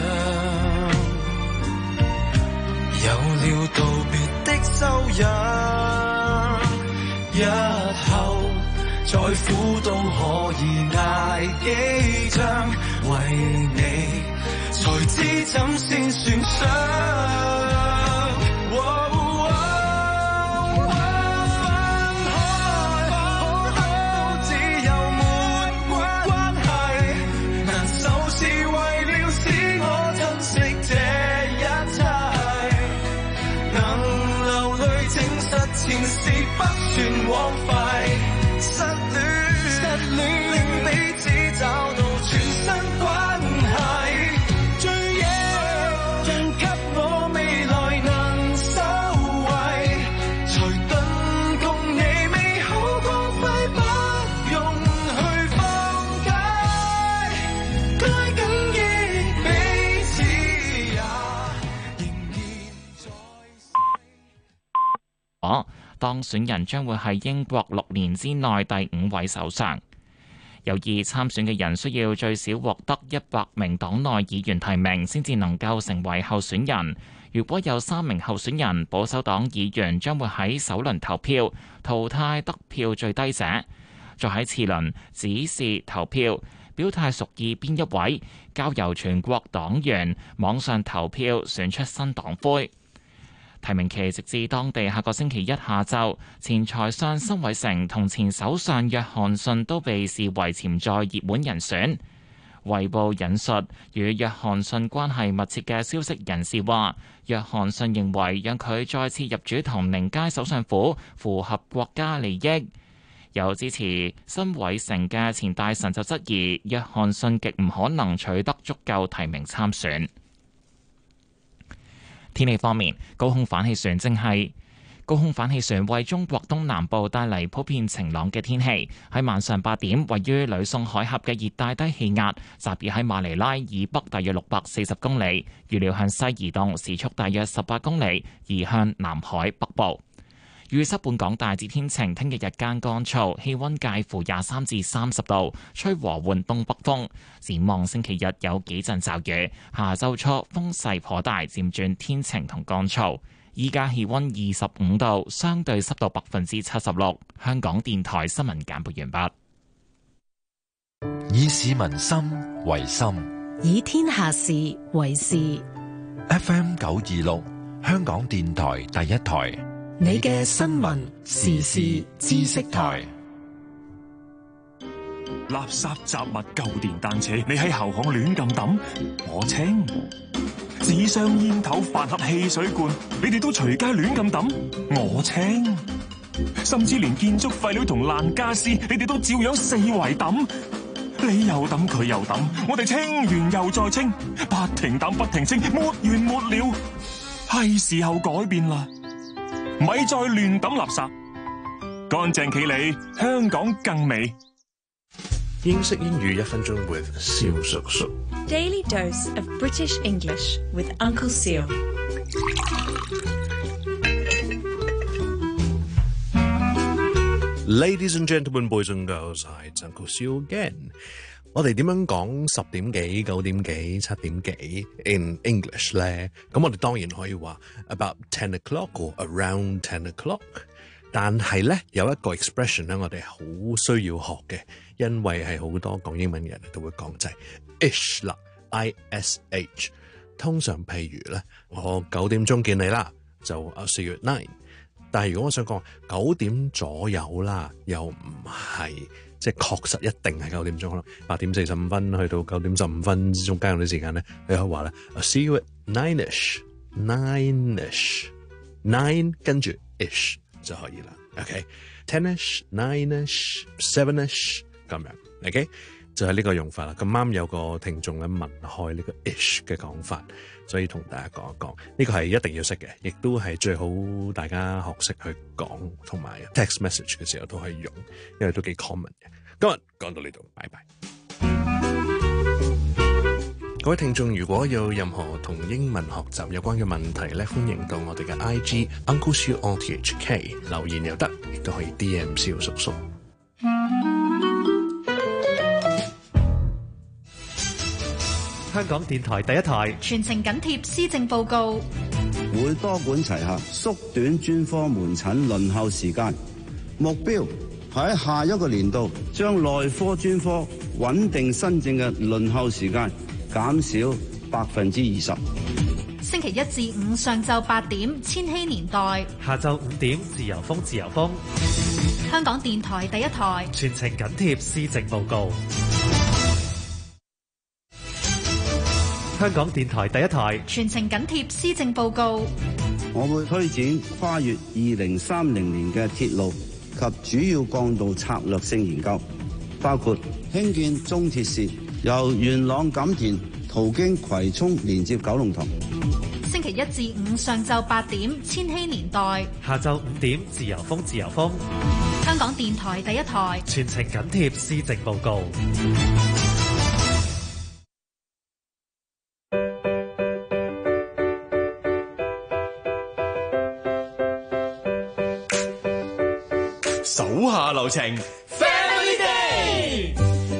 有了道別的收養，日後再苦都可以捱幾場，為你才知怎先算傷。不算枉費，失戀失戀令彼此找到全新關係，最野讓給我未來能收穫，才頓共你美好光輝，不用去放低，該感激彼此也仍然在世。當選人將會係英國六年之內第五位首相。有意參選嘅人需要最少獲得一百名黨內議員提名，先至能夠成為候選人。如果有三名候選人，保守黨議員將會喺首輪投票淘汰得票最低者，再喺次輪指示投票，表態屬意邊一位，交由全國黨員網上投票選出新黨魁。提名期直至當地下個星期一下晝，前財相辛偉誠同前首相約翰遜都被視為潛在熱門人選。衛報引述與約翰遜關係密切嘅消息人士話，約翰遜認為讓佢再次入主唐寧街首相府符合國家利益。有支持辛偉誠嘅前大臣就質疑約翰遜極唔可能取得足夠提名參選。天氣方面，高空反氣旋正係高空反氣旋為中國東南部帶嚟普遍晴朗嘅天氣。喺晚上八點，位於呂宋海峽嘅熱帶低氣壓集結喺馬尼拉以北大約六百四十公里，預料向西移動，時速大約十八公里，移向南海北部。預測本港大致天晴，聽日日間乾燥，氣溫介乎廿三至三十度，吹和緩東北風。展望星期日有幾陣驟雨，下週初風勢頗大，漸轉天晴同乾燥。依家氣溫二十五度，相對濕度百分之七十六。香港電台新聞簡報完畢。以市民心為心， 以天下事為事。 F M 九二六，香港電台第一台。 你嘅新聞時事知識台。 垃圾雜物舊電單車，你喺後巷亂咁抌，我清；紙箱煙頭飯盒汽水罐，你哋都隨街亂咁抌，我清；甚至連建築廢料同爛家私，你哋都照樣四圍抌。你又抌，佢又抌，我哋清完又再清，不停抌不停清，沒完沒了。係時候改變啦！咪再亂抌垃圾，乾淨企理，香港更美。 英式英語一分鐘 with 蕭叔叔。 Daily dose of British English with Uncle Seal。 Ladies and gentlemen, boys and girls, it's Uncle Seal again。我哋點樣講十點幾、九點幾、七點幾 in English 咧？咁我哋當然可以話 about ten o'clock or around ten o'clock。 但係咧有一個 expression 咧，我哋好需要學嘅，因為係好多講英文嘅人都會講就係 ish 啦 ，I S H。通常譬如咧，我九點鐘見你啦，就 I'll see you at nine。但係如果我想講九點左右啦，又唔係即係確實一定係九點鐘，可能八點四十五分去到九點十五分之中間嗰啲時間咧，你可以話咧 I'll see you at nine-ish，nine-ish，nine 跟住 ish 就可以啦。OK，ten-ish，nine-ish，seven-ish 咁樣。OK，就係呢個用法啦。咁啱有個聽眾咧問開呢個 ish 嘅講法。所以同大家講一講，呢個係一定要識嘅，亦都係最好大家學識去講，同埋 text message 嘅時候都可以用，因為都幾 common 嘅。今日講到呢度，拜拜。各位聽眾，如果有任何同英文學習有關嘅問題咧，歡迎到我哋嘅 I G Uncle Siu O T H K 留言又得，亦都可以 D M 蕭叔叔。 香港電台第一台全程緊貼施政報告， 會多管齊下，縮短專科門診輪候時間。目標喺下一個年度將內科專科穩定新症嘅輪候時間減少百分之二十。 星期一至五上晝八點，千禧年代； 下晝五點，自由風自由風。 香港電台第一台全程緊貼施政報告。香港電台第一台全程緊貼施政報告。 我會推展跨越二零三零年嘅鐵路及主要幹道策略性研究，包括興建中鐵線由元朗錦田途經葵涌連接九龍塘。 星期一至五上晝八點，千禧年代； 下晝五點，自由風自由風。 香港電台第一台全程緊貼施政報告。 手下留情 ，Family Day。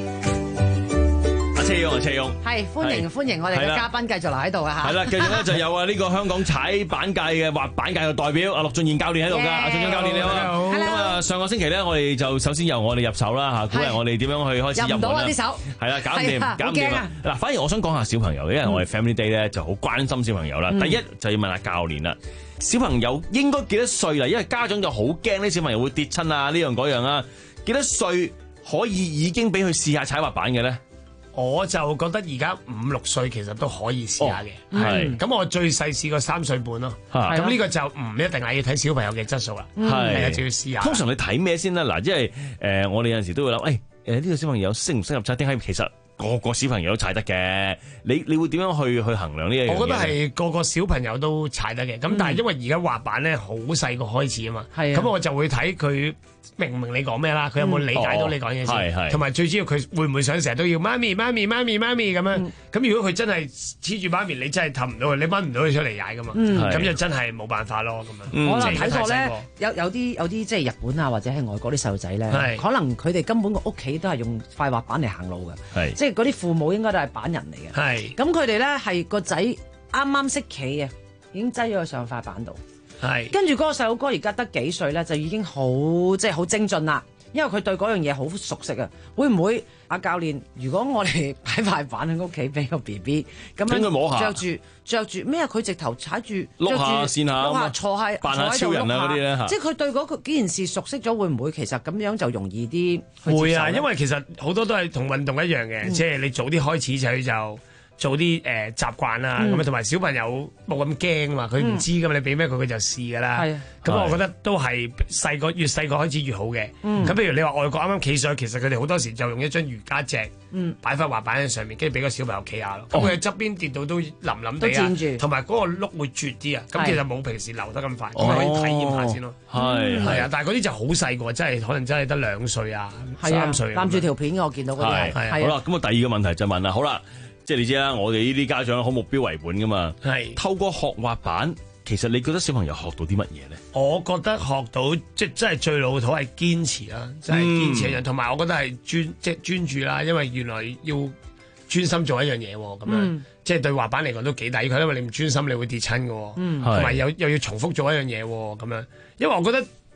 阿車勇啊，車勇， 係歡迎歡迎我哋嘅嘉賓繼續留喺度啊嚇。 係啦，繼續咧就有啊呢個香港踩板界嘅滑板界嘅代表阿陸俊賢教練喺度㗎。阿俊賢教練你好啊。咁啊，上個星期咧，我哋就首先由我哋入手啦嚇，鼓勵我哋點樣去開始入門啦。入唔到啊啲手。係啦，搞唔掂，搞唔掂啊！嗱，反而我想講下小朋友，因為我哋 Family Day 咧就好關心小朋友啦。第一就要問下教練啦。小朋友應該幾多歲啦？因為家長就好驚啲小朋友會跌親啊，呢樣嗰樣啊。幾多歲可以已經俾佢試下踩滑板嘅咧？ 我就覺得而家五六歲其實都可以試下嘅。 係咁、嗯，我最細試過三歲半咯。咁呢個就唔一定係要睇小朋友嘅質素啦。係啊，就要試下。 通常你睇咩先啦？嗱，即係誒、呃，我哋有陣時都會諗，誒誒呢個小朋友適唔適合踩？定係其實個個小朋友都踩得嘅？你你會點樣去去衡量呢一樣嘢？ 我覺得係個個小朋友都踩得嘅。咁、嗯、但係因為而家滑板咧好細個開始啊嘛。係咁我就會睇佢明唔明你講咩啦？佢有冇理解到你講嘢先？同埋、嗯哦、最主要佢會唔會想成日都要媽咪媽咪媽咪媽咪咁樣？咁、嗯、如果佢真係黐住媽咪，你真係氹唔到佢，你掹唔到佢出嚟踩噶嘛？咁、嗯、就真係冇辦法咯。咁樣、嗯、 我可能睇過咧，有有啲有啲即係日本啊，或者係外國啲細路仔咧，可能佢哋根本個屋企都係用塊滑板嚟行路嘅，即係嗰啲父母應該都係板人嚟嘅。係咁佢哋咧係個仔啱啱識企啊，已經擠咗佢上塊板度。係，跟住嗰個細佬哥而家得幾歲咧，就已經好即係好精進啦。因為佢對嗰樣嘢好熟悉啊。會唔會阿教練？如果我哋擺塊板喺屋企俾個 B B 咁樣着住着住咩？佢直頭踩住碌下線下， 碌下坐喺扮下超人啊嗰啲咧嚇。 即係佢對嗰個幾件事熟悉咗，會唔會其實咁樣就容易啲？ 會啊，因為其實好多都係同運動一樣嘅，嗯、即係你早啲開始就就。做啲誒習慣啊，咁啊同埋小朋友冇咁驚嘛，佢唔知噶嘛，你俾咩佢佢就試噶啦。咁我覺得都係細個越細個開始越好嘅。咁譬如你話外國啱啱企上去，其實佢哋好多時就用一張瑜伽席擺翻滑板喺上面，跟住俾個小朋友企下咯。咁佢喺側邊跌到都冧冧地啊，同埋嗰個碌會絕啲啊。咁其實冇平時流得咁快，咁可以體驗下先咯。係係啊，但係嗰啲就好細個，真係可能真係得兩歲啊、三歲。 擔住條片我見到嗰啲係。 好啦，咁啊第二個問題就問啦，好啦。即係你知啦，我哋呢啲家長好目標為本噶嘛。係透過學滑板，其實你覺得小朋友學到啲乜嘢咧？ 我覺得學到即係真係最老土係堅持啦，即係堅持一樣。同埋、嗯、我覺得係專即係專注啦，因為原來要專心做一樣嘢咁樣，嗯、即係對滑板嚟講都幾抵佢，因為你唔專心你會跌親噶，同埋又又要重複做一樣嘢咁樣。因為我覺得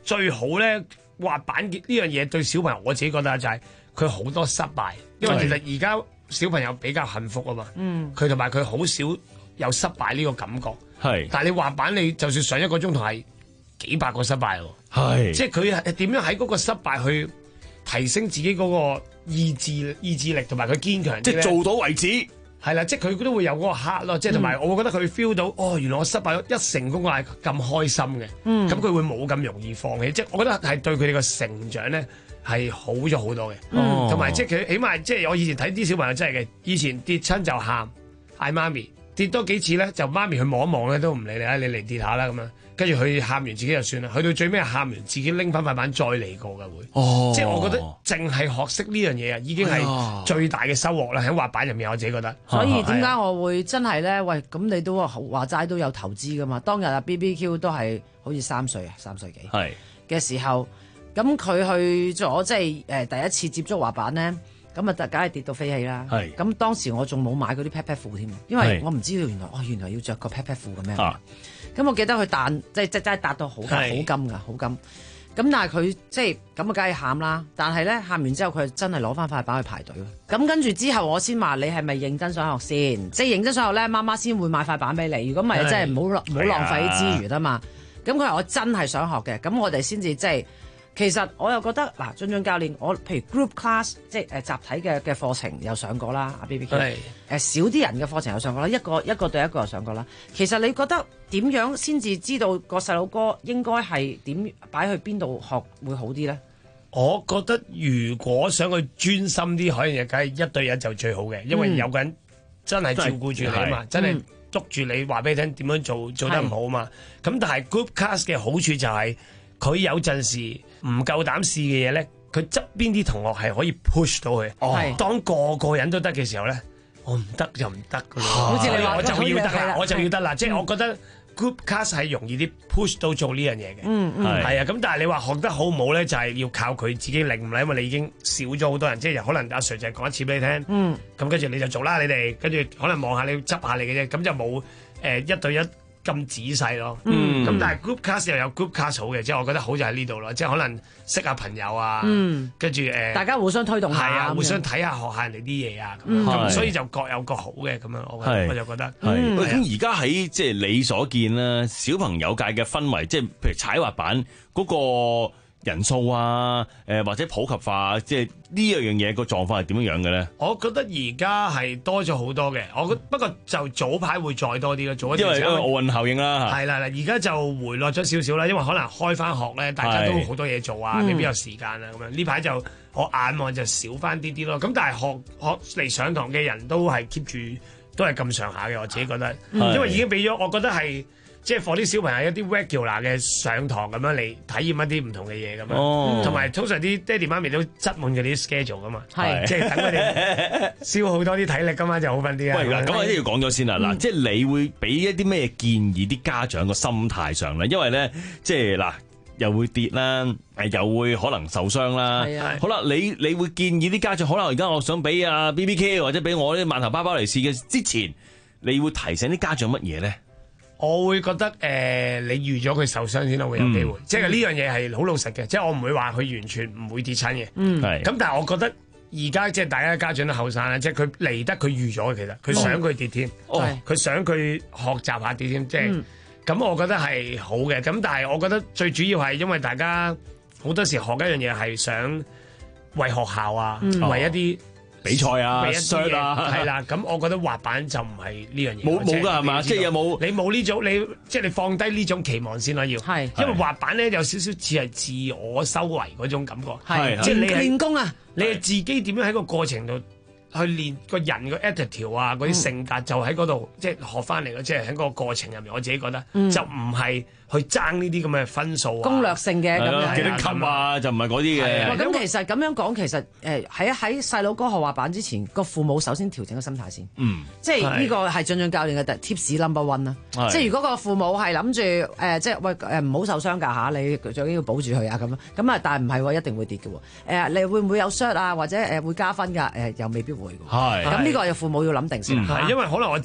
最好咧滑板呢樣嘢對小朋友，我自己覺得就係佢好多失敗，因為其實而家小朋友比較幸福啊嘛， 嗯， 佢同埋佢好少有失敗呢個感覺。 係， 但係你滑板你就算上一個鐘頭係幾百個失敗喎， 係， 即係佢係點樣喺嗰個失敗去提升自己嗰個意志意志力同埋佢堅強啲即係做到為止。 係啦，即係佢都會有嗰個刻咯，即係同埋我會覺得佢 feel 到，哦，原來我失敗咗一成功我係咁開心嘅， 嗯咁佢會冇咁容易放棄，即係我覺得係對佢哋個成長咧係好咗好多嘅， 嗯同埋即係佢起碼即係我以前睇啲小朋友真係嘅，以前跌親就喊嗌媽咪，跌多幾次咧就媽咪去望一望咧都唔理你啦，你嚟跌下啦咁樣。跟住佢喊完自己就算啦，去到最尾喊完自己拎翻塊板再嚟過嘅會， 哦、 即係我覺得淨係學識呢樣嘢啊，已經係最大嘅收穫啦！喺滑板入面，我自己覺得。 所以點解我會真係咧？喂，咁你都話齋都有投資噶嘛？當日啊 B B Q 都係好似三歲啊，三歲幾係嘅時候，咁佢去咗即係誒第一次接觸滑板咧，咁啊梗係跌到飛起啦。 係咁當時我仲冇買嗰啲 pat pat 褲添，因為我唔知道原來哦原來要着個 pat pat 褲咁樣。啊咁我記得佢彈，即係即係真係彈到好好金㗎，好金。咁但係佢即係咁啊，梗係喊啦。但係咧喊完之後，佢真係攞翻塊板去排隊。咁跟住之後，我先話你係咪認真想學先？即係認真想學咧，媽媽先會買塊板俾你。如果唔係，真係唔好唔好浪費啲資源啊嘛。咁佢話我真係想學嘅，咁我哋先至即係。其實我又覺得嗱，俊俊教練，我譬如 group class 即係誒集體嘅嘅課程有上過啦，阿 B B Q 誒少啲人嘅課程有上過啦，一個一個對一個又上過啦。其實你覺得點樣先至知道個細佬哥應該係點擺去邊度學會好啲咧？ 我覺得如果想佢專心啲，可以梗係一對一就最好嘅，因為有個人真係照顧住你啊嘛，真係捉住你話俾你聽點樣做做得唔好啊嘛。咁但係 group class 嘅好處就係、是。佢有陣時唔夠膽試嘅嘢咧，佢側邊啲同學係可以 push 到佢。哦，當個個人都得嘅時候咧，我唔得就唔得噶啦。好似你話，我就要得啦，我就要得啦。即係我覺得 group class 係容易啲 push 到做呢樣嘢嘅。 嗯嗯， 係啊。咁但係你話學得好唔好咧，就係要靠佢自己領悟啦。因為你已經少咗好多人，即係可能阿 Sir 就係講一次俾你聽。 嗯。 咁跟住你就做啦，你哋跟住可能望下你執下你嘅啫，咁就冇誒一對一。咁仔細咯，咁、嗯、但係 group class 又有 group class 好嘅，即係我覺得好就喺呢度咯，即係可能識下朋友啊，跟住誒， 大家互相推動下， 係啊，互相睇下學下人哋啲嘢啊，咁、嗯、所以就各有各好嘅咁樣，我我就覺得。 係咁而家喺即係你所見啦，小朋友界嘅氛圍，即係譬如踩滑板嗰、嗰個人數啊，誒、呃、或者普及化，即係呢樣嘢個狀況係點樣樣嘅咧？ 我覺得而家係多咗好多嘅，我覺不過就早排會再多啲咯，早一因為因為奧運效應啦， 係啦，而家就回落咗少少啦，因為可能開翻學咧，大家都好多嘢做啊，未必有時間啊咁樣。呢排就我眼望就少翻啲啲咯，咁但係學學嚟上堂嘅人都係 keep 住都係咁上下嘅，我自己覺得，因為已經俾咗，我覺得係。即係放啲小朋友一啲 regular 嘅上堂咁樣嚟體驗一啲唔同嘅嘢咁樣，同埋、哦、通常啲爹哋媽咪都擠滿佢啲 schedule 噶嘛，即係等佢哋消耗多啲體力，今晚就好瞓啲啊。 喂，嗱，咁我都要講咗先啦。嗱、嗯，即係你會俾一啲咩建議啲家長個心態上咧？因為咧，即係嗱，又會跌啦，誒，又會可能受傷啦。好啦，你你會建議啲家長，可能而家我想俾阿 B B K 或者俾我啲萬頭包包嚟試嘅之前，你會提醒啲家長乜嘢咧？ 我會覺得誒、呃，你預咗佢受傷先啦，會有機會。嗯、即係呢樣嘢係好老實嘅，即係我唔會話佢完全唔會跌親嘅。嗯，係。咁但係我覺得而家即係大家家長都後生啦，即係佢嚟得佢預咗嘅，其實佢想佢跌添，佢、哦、想佢學習下跌添，即係咁，嗯、我覺得係好嘅。咁但係我覺得最主要係因為大家好多時學一樣嘢係想為學校啊，嗯、為一啲。 比賽啊，傷啊， 係啦，咁我覺得滑板就唔係呢樣嘢， 冇冇㗎係嘛？即係有冇？ 你冇呢種，你即係你放低呢種期望先啦，要係，因為滑板咧有少少似係自我修為嗰種感覺，係，即係你練功啊， 你係自己點樣喺個過程度去練個人個 attitude 啊，嗰啲性格就喺嗰度即係學翻嚟咯，即係喺個過程入面，我自己覺得就唔係去爭呢啲咁嘅分數啊， 攻略性嘅咁樣， 幾多級啊，就唔係嗰啲嘅。 咁其實咁樣講，其實誒喺喺細佬哥學滑板之前，個父母首先調整個心態先。嗯，即係呢個係俊俊教練嘅 tips number one 啦。即係如果個父母係諗住誒，即係喂誒唔好受傷㗎嚇，你最緊要保住佢啊咁樣。咁啊，但係唔係喎，一定會跌嘅喎。誒，你會唔會有 short 啊，或者誒會加分㗎？誒，又未必會。係。咁呢個又父母要諗定先。 係，因為可能我自己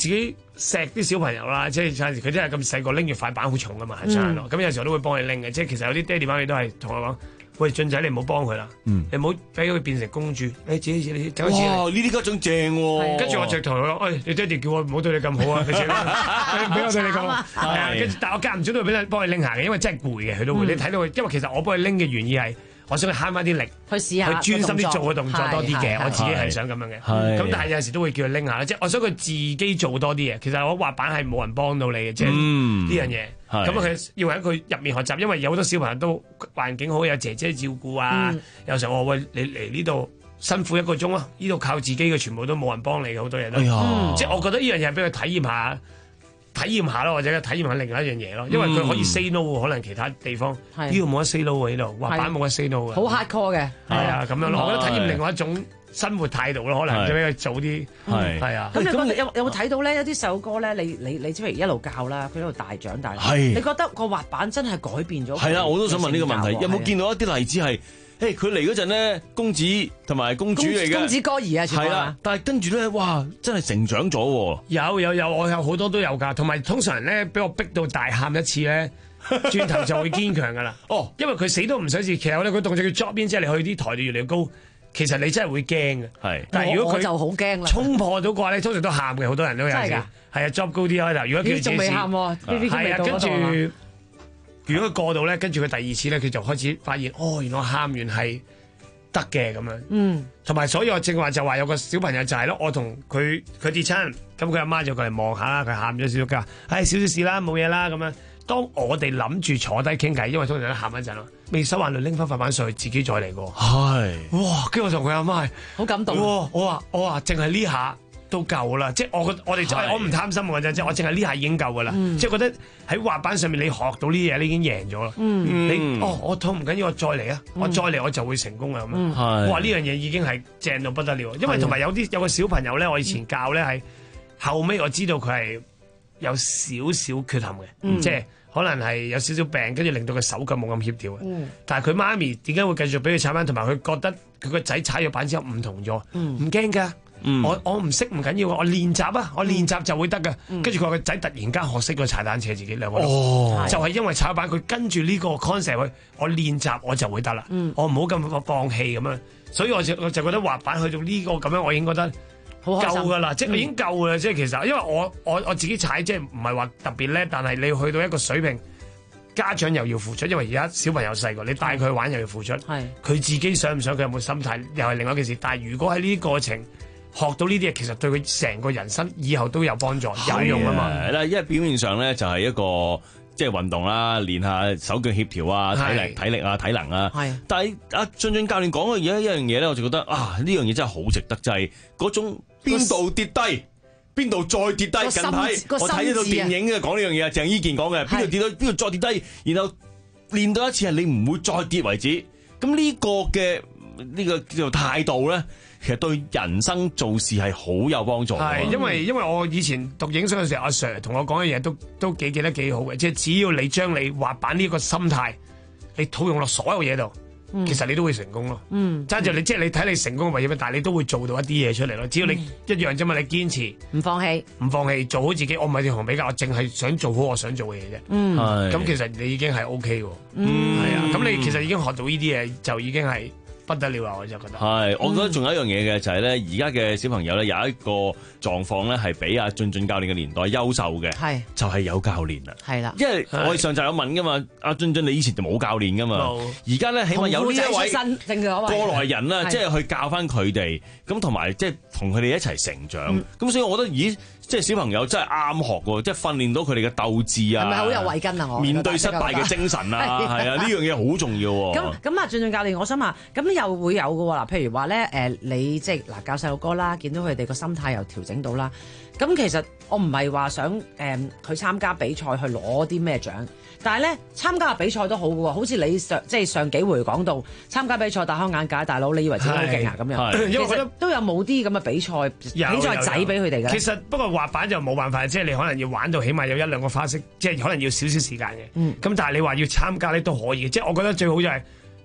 錫啲小朋友啦，即係有陣時佢真係咁細個拎住塊板好重噶嘛，行山咯。咁有時候都會幫佢拎嘅，即係其實有啲爹哋媽咪都係同我講。喂，俊仔，你唔好幫佢啦， 嗯、 你唔好俾佢變成公主，你自己自己走一次。 哇！呢啲家長正喎、啊， 跟住我就同佢講，喂、哎，你爹哋叫我唔好對你咁好啊，佢先唔俾我對你咁好。係啊，跟住但係我間唔中都會俾佢幫佢拎下嘅，因為真係攰嘅，佢都會。嗯、你睇到佢，因為其實我幫佢拎嘅原意係，我想佢慳翻啲力， 去試下， 去專心啲做個動作多啲嘅。我自己係想咁樣嘅。咁但係有陣時都會叫佢拎下，即係我想佢自己做多啲嘢。其實我滑板係冇人幫到你嘅，即係呢樣嘢。咁佢要喺佢入面學習，因為有好多小朋友都環境好，有姐姐照顧啊。嗯、有時候我話喂，你嚟呢度辛苦一個鐘啊，呢度靠自己嘅，全部都冇人幫你嘅，好多嘢都。哎嗯、即係我覺得呢樣嘢係俾佢體驗下，體驗下咯，或者體驗下另外一樣嘢咯。因為佢可以 say no，可能其他地方呢度冇得 say no 喎，呢度滑板冇得 say no 嘅。 好 hardcore 嘅。 係啊，咁樣咯，我覺得體驗另外一種生活態度咯，可能俾佢早啲。係係啊。 咁你覺得有有冇睇到咧？有啲細路哥咧，你你你即係一路教啦，佢一路大長大。係。你覺得個滑板真係改變咗？ 係啦，我都想問呢個問題，有冇見到一啲例子係？誒佢嚟嗰陣咧，公子同埋公主嚟嘅， 公子哥兒啊，係啦。 但係跟住咧，哇，真係成長咗喎！ 有有有，我有好多都有㗎。同埋通常咧，俾我逼到大喊一次咧，轉頭就會堅強㗎啦。哦，因為佢死都唔想試。其實咧，佢動作叫 drop 邊，即係你去啲台度越嚟越高，其實你真係會驚嘅。係。但係如果佢就好驚啦， 衝破到嘅話咧，通常都喊嘅，好多人都有。真係㗎。係啊 ，drop 高啲開頭。如果佢仲未喊喎，係啊，跟住。如果佢過到咧，跟住佢第二次咧，佢就開始發現，哦，原來喊完係得嘅咁樣。嗯，同埋所以我正話就話有個小朋友就係咯，我同佢佢跌親，咁佢阿媽就過嚟望下啦，佢喊咗少少，佢話：唉，少少事啦，冇嘢啦咁樣。當我哋諗住坐低傾偈，因為通常都喊一陣咯，未收眼淚拎翻塊板上去，自己再嚟過。係，哇！跟住我同佢阿媽係好感動。 我話我話，淨係呢下都夠啦，即係我我哋就係我唔貪心嘅啫，即係我淨係呢下已經夠噶啦，嗯、即係覺得喺滑板上面你學到呢啲嘢，你已經贏咗啦。嗯、你哦，我痛唔緊要，我再嚟啊，嗯、我再嚟我就會成功啊咁樣。嗯、哇！呢樣嘢已經係正到不得了，因為同埋有啲有個小朋友咧，我以前教咧係後尾我知道佢係有少少缺陷嘅，嗯、即係可能係有少少病，跟住令到佢手腳冇咁協調嘅。嗯、但係佢媽咪點解會繼續俾佢踩板，同埋佢覺得佢個仔踩咗板之後唔同咗，唔驚㗎。嗯、我我唔識唔緊要，我練習啊，我練習就會得噶。跟住佢話個仔突然間學識咗踩單車，自己兩個都，哦、就係因為踩板，佢跟住呢個 concept 去，我練習我就會得啦。嗯、我唔好咁放棄咁樣，所以我就我就覺得滑板去到呢個咁樣，我已經覺得夠噶啦，即係已經夠啦。即係其實，因為我我我自己踩即係唔係話特別叻，但係你要去到一個水平，家長又要付出，因為而家小朋友細個，你帶佢去玩又要付出。係佢自己想唔想，佢有冇心態，又係另外一件事。但係如果喺呢啲過程，學到呢啲嘢，其實對佢成個人生以後都有幫助，有用啊嘛。 係啦，因為表面上咧就係一個即係運動啦，練下手腳協調啊、體力、體力啊、體能啊。係。但係阿俊俊教練講嘅而家一樣嘢咧，我就覺得啊，呢樣嘢真係好值得，就係嗰種邊度跌低，邊度再跌低。近排我睇呢套電影嘅講呢樣嘢啊，鄭伊健講嘅，邊度跌到邊度再跌低，然後練到一次係你唔會再跌為止。咁呢個嘅呢個叫做態度咧，其實對人生做事係好有幫助。係，因為因為我以前讀影相嘅時候，阿 Sir 同我講嘅嘢都都幾記得幾好嘅，即係只要你將你滑板呢個心態，你套用落所有嘢度，嗯、其實你都會成功咯。嗯，爭住你即係你睇你成功為乜，但係你都會做到一啲嘢出嚟咯。只要你一樣啫嘛，你堅持， 唔放棄， 唔放棄，做好自己。我唔係同人比較，我淨係想做好我想做嘅嘢啫。嗯，咁其實你已經係 O K 喎。嗯，係啊，咁你其實已經學到呢啲嘢，就已經係不得了啊！我就覺得係，我覺得仲有一樣嘢嘅就係咧，而家嘅小朋友咧有一個狀況咧係比阿俊俊教練嘅年代優秀嘅，係就係有教練啦，係啦，因為我哋上集有問噶嘛，阿俊俊你以前就冇教練噶嘛，而家咧起碼有呢一位過來人啦，即係去教翻佢哋，咁同埋即係同佢哋一齊成長，咁、嗯、所以我覺得咦。即係小朋友真係啱學喎，即係訓練到佢哋嘅鬥志啊！ 係咪好有慧根啊？我面對失敗嘅精神啊，係啊，呢樣嘢好重要喎。 咁咁啊，俊俊教練，我想問，咁又會有嘅喎嗱，譬如話咧，誒，你即係嗱教細路哥啦，見到佢哋個心態又調整到啦。咁其實我唔係話想誒佢參加比賽去攞啲咩獎，但係咧參加比賽都好嘅喎，好似你上即係上幾回講到參加比賽大開眼界，大佬你以為自己好勁啊咁樣，其實都有冇啲咁嘅比賽比賽仔俾佢哋嘅？ 其實不過滑板就冇辦法，即係你可能要玩到起碼有一兩個花式，即係可能要少少時間嘅。咁、嗯、但係你話要參加咧都可以，即係我覺得最好就係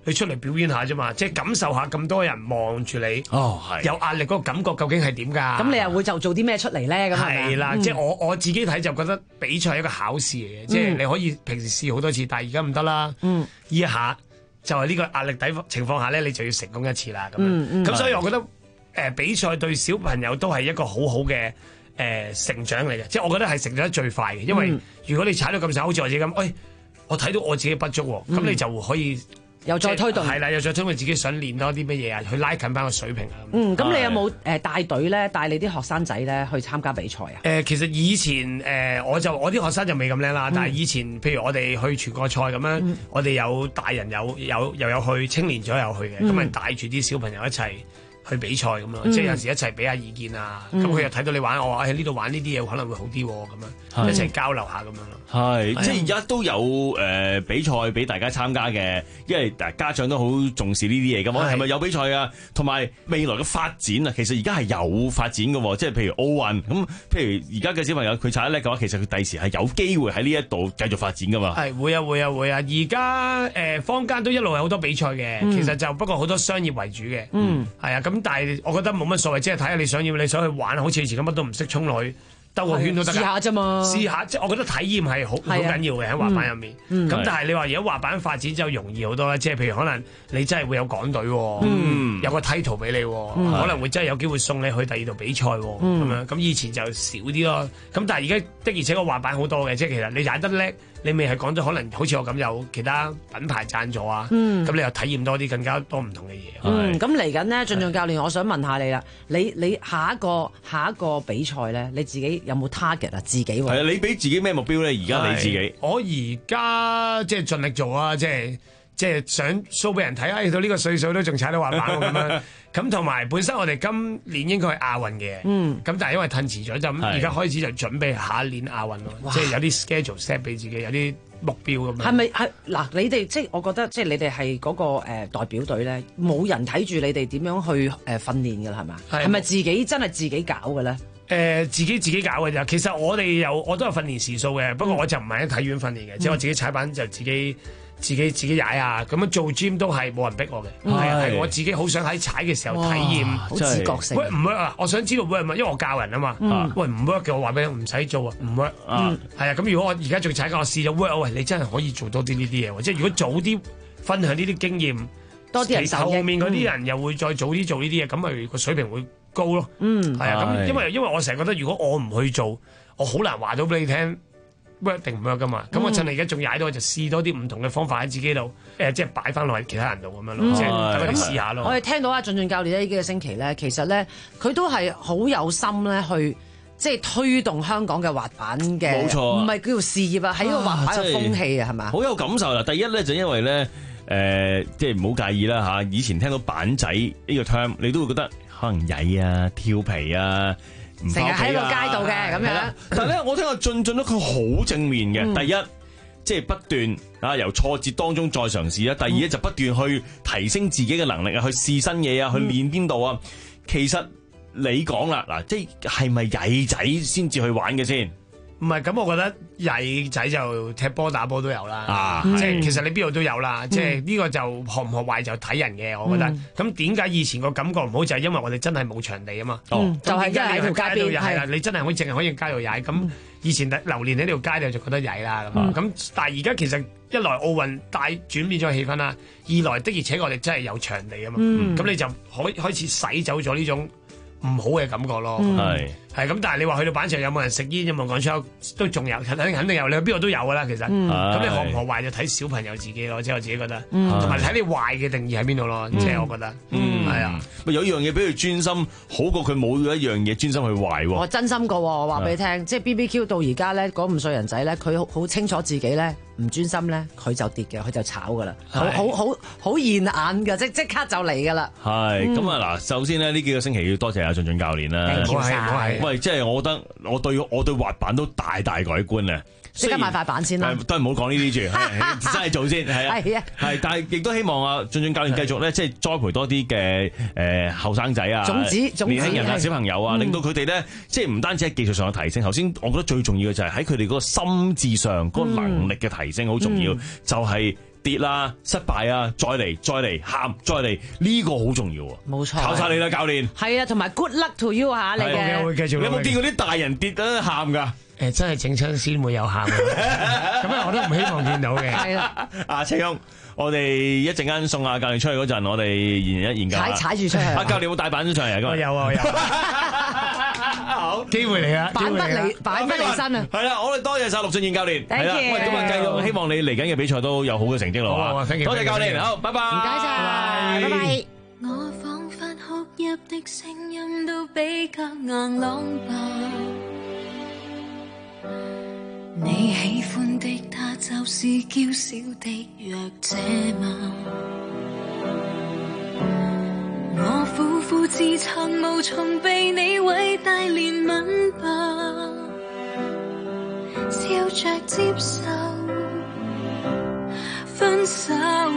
你出嚟表演下啫嘛，即係感受下咁多人望住你， 哦係有壓力嗰個感覺究竟係點㗎？ 咁你又會就做啲咩出嚟咧？咁係啦，即係我我自己睇就覺得比賽係一個考試嚟嘅，即係你可以平時試好多次，但係而家唔得啦。嗯，依一下就係呢個壓力底情況下咧，你就要成功一次啦。咁樣，咁所以我覺得誒比賽對小朋友都係一個好好嘅誒成長嚟嘅，即係我覺得係成長得最快嘅，因為如果你踩到咁上，好似我自己咁，誒我睇到我自己不足喎，咁你就可以。 又再推動， 係啦，又再推動自己想練多啲乜嘢啊，去拉近翻個水平啊。 嗯，咁你有冇誒帶隊咧，帶你啲學生仔咧去參加比賽啊？ 誒、呃，其實以前誒、呃，我就我啲學生就未咁叻啦，嗯、但係以前譬如我哋去全國賽咁樣，嗯、我哋有大人有有又有去，青年組有去嘅，咁咪、嗯、帶住啲小朋友一齊去比賽咁咯，嗯、即係有時一齊俾下意見啊，咁佢、嗯、又睇到你玩，我話喺呢度玩呢啲嘢可能會好啲咁樣，一齊交流下咁樣咯。係， 即係而家都有誒、呃、比賽俾大家參加嘅，因為家長都好重視呢啲嘢㗎嘛。係咪有比賽啊？同埋未來嘅發展啊，其實而家係有發展嘅喎，即係譬如奧運咁，譬如而家嘅小朋友佢踩得叻嘅話，其實佢第時係有機會喺呢一度繼續發展㗎嘛。係會啊會啊會啊！而家誒坊間都一路有好多比賽嘅，嗯、其實就不過好多商業為主嘅。嗯，係啊，咁但係我覺得冇乜所謂，即係睇下你想要你想去玩，好似以前咁乜都唔識衝落去。兜個圈都得㗎，試下啫嘛。試下即係我覺得體驗係好好緊要嘅喺滑板入面。咁、嗯嗯、但係你話而家滑板發展就容易好多啦，即係譬如可能你真係會有港隊，嗯、有個 title 俾你，嗯、可能會真係有機會送你去第二度比賽咁、嗯、樣。咁以前就少啲咯。咁但係而家的而且確滑板好多嘅，即係其實你踩得叻，你未係講咗可能好似我咁有其他品牌贊助啊。咁、嗯、你又體驗多啲更加多唔同嘅嘢。 嗯，咁嚟緊呢，俊俊教練，我想問下你啦，你你下一個下一個比賽咧，你自己有冇 target 啊？自己喎， 係啊，你俾自己咩目標咧？而家你自己， 我而家即係盡力做啊！即係即係想 show 俾人睇啊！到呢個歲數都仲踩到滑板咁樣。咁同埋本身我哋今年應該係亞運嘅，嗯，咁但係因為褪遲咗，就而家開始就準備下一年亞運咯。即係有啲 schedule set 俾自己，有啲目標咁樣。 係咪係嗱？你哋即係我覺得，即係你哋係嗰個誒代表隊咧，冇人睇住你哋點樣去誒訓練㗎啦，係嘛？係咪自己真係自己搞嘅咧？ 誒、呃、自己自己搞嘅咋，其實我哋有我都有訓練時數嘅，不過我就唔係喺體院訓練嘅，即係、嗯、我自己踩板就自己自己自己踩啊，咁樣做 gym 都係冇人逼我嘅，係係、嗯、我自己好想喺踩嘅時候體驗， 好自覺性。 喂唔 work 啊？我想知道 work 唔 work，因為我教人啊嘛。嗯、喂唔 work 嘅我話俾你唔使做啊，唔 work。嗯，係啊，咁如果我而家仲踩緊，我試咗 work， 喂你真係可以做多啲呢啲嘢，即係如果早啲分享呢啲經驗， 多啲人受益， 後面嗰啲人又會再早啲做呢啲嘢，咁咪個水平會高咯，嗯，係啊，咁因為因為我成日覺得如果我唔去做，我好難話到俾你聽 work 定唔 work 噶嘛，咁、嗯、我趁你而家仲踩到，就試多啲唔同嘅方法喺自己度，誒、呃，即係擺翻落去其他人度咁樣咯，即係等佢哋試下咯。 我哋聽到阿俊俊教練呢幾個星期咧，其實咧佢都係好有心咧去即係推動香港嘅滑板嘅，冇錯，唔係叫做事業啊，係一個滑板嘅風氣啊，係嘛？好有感受啦！第一咧就因為咧，誒、呃，即係唔好介意啦嚇，以前聽到板仔呢個 term，你都會覺得。可能曳啊、跳皮啊， 成日喺個街度嘅咁樣。 但係咧，我聽阿俊俊咧，佢好正面嘅。嗯、第一，即係不斷啊，由挫折當中再嘗試啦。第二咧，就不斷去提升自己嘅能力啊，去試新嘢啊，去練邊度啊。其實你講啦，嗱，即係係咪曳仔先至去玩嘅先？ 唔係，咁我覺得曳仔就踢波打波都有啦， 啊、 即係其實你邊度都有啦，嗯、即係呢個就學唔學壞就睇人嘅，我覺得。咁點解以前個感覺唔好就係因為我哋真係冇場地啊嘛， 嗯、就係因為喺條街度係啦，你真係可以淨係可以喺街度踩，咁、嗯、以前流連喺條街度就覺得曳啦咁，咁、嗯、但係而家其實一來奧運帶轉變咗氣氛啦，二來的而且確我哋真係有場地啊嘛，咁、嗯、你就可以開始洗走咗呢種唔好嘅感覺咯，係係咁，但係你話去到板場有冇人食煙，有冇人講粗口，都仲有，肯定肯定有，你去邊度都有噶啦，其實，咁、嗯、你學唔學壞就睇小朋友自己咯，即係我自己覺得，同埋睇你壞嘅定義喺邊度咯，即係、嗯、我覺得，係、嗯、啊， 咪有一樣嘢俾佢專心，好過佢冇一樣嘢專心去壞喎。 我真心過，我話俾你聽，是即係 B B Q 到而家咧，嗰五歲人仔咧，佢好清楚自己咧。唔專心咧，佢就跌嘅，佢就炒噶啦，好好好好現眼嘅，即即刻就嚟噶啦。 係咁啊！嗱，首先咧呢幾個星期要多謝阿俊俊教練啦。 唔該晒。 喂，即係我覺得我對我對滑板都大大改觀啊！ 即刻買塊板先啦， 都係唔好講呢啲住，真係做先係啊。係啊，係，但係亦都希望阿俊俊教練繼續咧，即係栽培多啲嘅誒後生仔啊， 種子種子年輕人啊，小朋友啊，令到佢哋咧，即係唔單止喺技術上嘅提升。頭先我覺得最重要嘅就係喺佢哋嗰個心智上嗰個能力嘅提升好重要，就係跌啦、失敗啊，再嚟再嚟喊再嚟，呢、這個好重要喎。 冇錯， 靠晒你啦，教練。 係啊，同埋 good luck to you 嚇你嘅。 會繼續。 你有冇見過啲大人跌得喊㗎？ 誒真係整親先會有喊嘅，咁啊我都唔希望見到嘅。 係啦， 阿車兄，我哋一陣間送阿教練出去嗰陣，我哋研一研究下。 踩踩住出去。 阿教練有冇帶板上嚟㗎？ 我有啊，我有。好，機會嚟啦， 板不離板不離身啊！ 係啦，我哋多謝晒陸俊賢教練。係啦， Thank you 喂，咁啊繼續希望你嚟緊嘅比賽都有好嘅成績咯。 好啊，thank you， 多謝教練，好，拜拜。 唔該晒，拜拜。 我彷彿哭泣的聲音都比較硬朗吧。你喜歡的他就是嬌小的弱者嗎？我苦苦自撐，無從被你偉大憐憫吧。笑着接受分手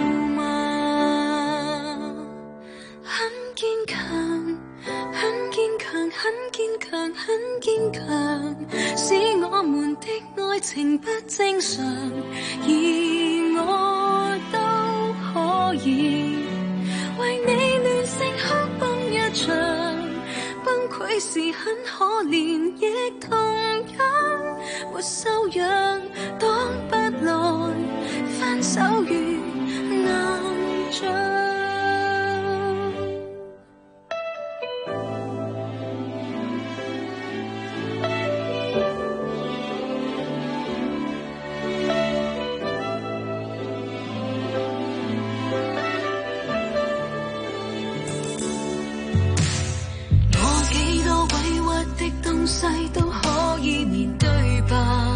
嗎？很堅強，很堅強，很堅強，很堅強，使我們的愛情不正常，而我都可以為你亂性哭崩一場，崩潰時很可憐，亦同樣沒修養，擋不來分手如硬仗。世都可以面對吧，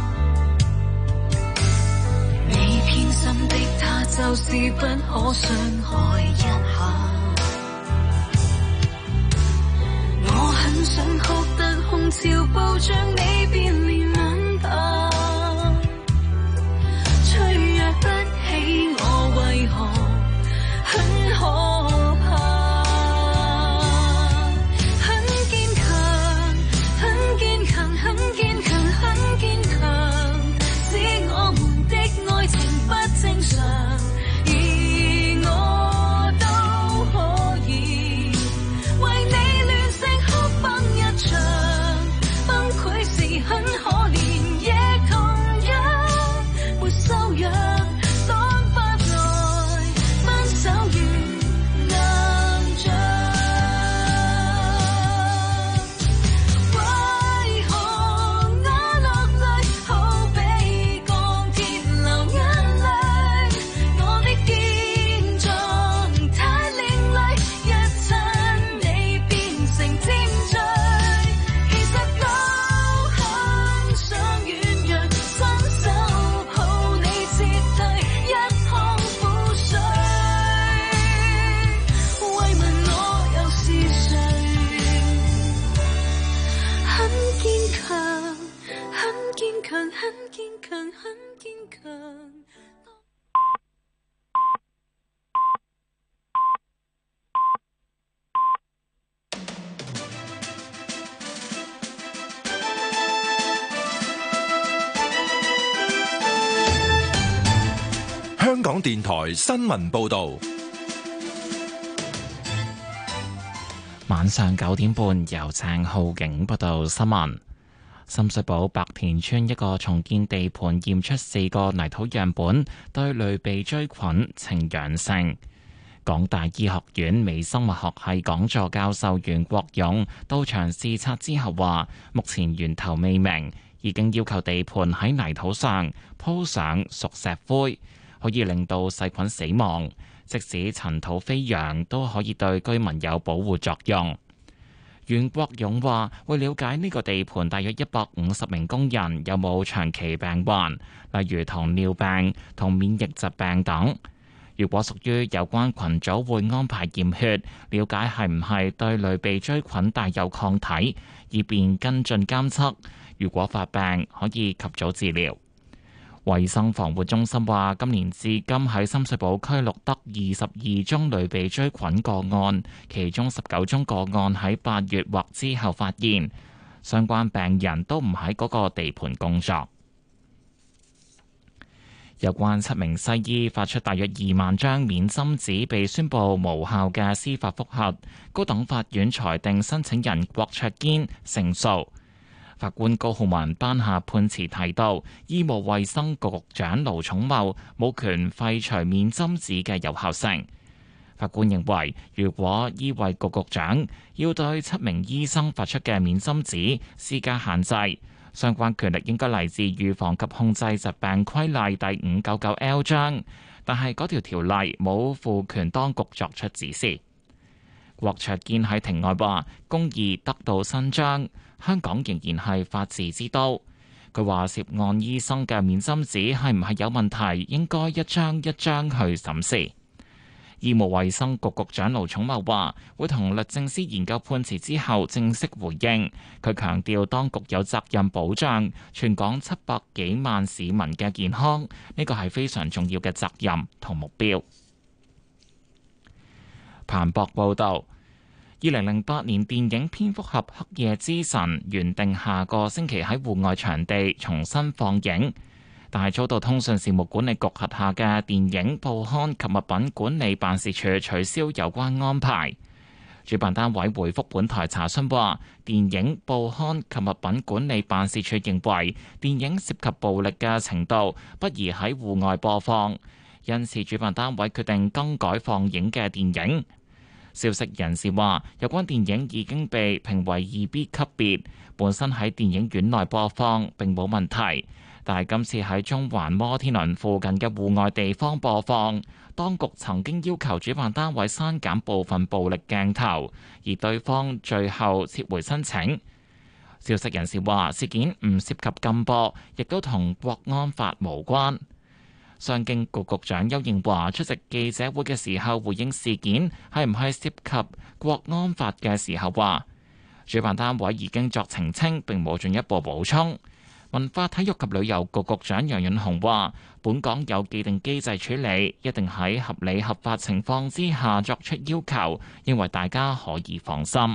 你偏心的他就是不可傷害一下，我很想哭得空巢暴漲，你便憐憫吧，脆弱不起我為何很可怕。很堅強，很堅強，使我們的愛情不正常，而我都可以為你亂性哭崩一場，崩潰時很可憐，亦同樣沒修養，擋不來分手如硬仗。 香港電台新聞報道， 晚上九點半由鄭浩景報道新聞。深水埗白田村一個重建地盤驗出四個泥土樣本對類鼻疽菌呈陽性。港大醫學院微生物學系講座教授袁國勇到場視察之後話，目前源頭未明，已經要求地盤喺泥土上鋪上熟石灰，可以令到細菌死亡，即使塵土飛揚都可以對居民有保護作用。袁國勇話：會了解呢個地盤大約一百五十名工人有冇長期病患，例如糖尿病同免疫疾病等。如果屬於有關群組，會安排驗血，了解係唔係對類鼻疽菌帶有抗體，以便跟進監測。如果發病，可以及早治療。衛生防護中心話，今年至今喺深水埗區錄得二十二宗類鼻疽菌個案，其中十九宗個案喺八月或之後發現，相關病人都唔喺嗰個地盤工作。 有關七名西醫發出大約二萬張免針紙被宣布無效嘅司法覆核，高等法院裁定申請人郭卓堅勝訴。法官高浩文頒下判詞提到，醫務衛生局局長盧寵茂冇權廢除免針紙嘅有效性。法官認為，如果醫衛局局長要對七名醫生發出嘅免針紙施加限制，相關權力應該嚟自《預防及控制疾病規例》第五九九 L 章，但係嗰條條例冇賦權當局作出指示。郭卓堅喺庭外話：公義得到伸張，香港仍然係法治之都。佢話涉案醫生嘅免針紙係唔係有問題，應該一張一張去審視。醫務衛生局局長盧寵茂話會同律政司研究判詞之後正式回應。佢強調當局有責任保障全港七百幾萬市民嘅健康，呢個係非常重要嘅責任同目標。彭博報道，二零零八年電影《蝙蝠俠：黑夜之神》原定下個星期喺戶外場地重新放映，但係遭到通訊事務管理局轄下嘅電影報刊及物品管理辦事處取消有關安排。主辦單位回覆本台查詢話，電影報刊及物品管理辦事處認為電影涉及暴力嘅程度不宜喺戶外播放，因此主辦單位決定更改放映嘅電影。消息人士話，有關電影已經被評為二 B 級別，本身喺電影院內播放並冇問題。但係今次喺中環摩天輪附近嘅戶外地方播放，當局曾經要求主辦單位刪減部分暴力鏡頭，而對方最後撤回申請。消息人士話，事件唔涉及禁播，亦都同國安法無關。商經局局長邱應華出席記者會嘅時候回應事件係唔係涉及國安法嘅時候話，主辦單位已經作澄清，並冇進一步補充。文化體育及旅遊局局長楊潤雄話，本港有既定機制處理，一定喺合理合法情況之下作出要求，認為大家可以放心。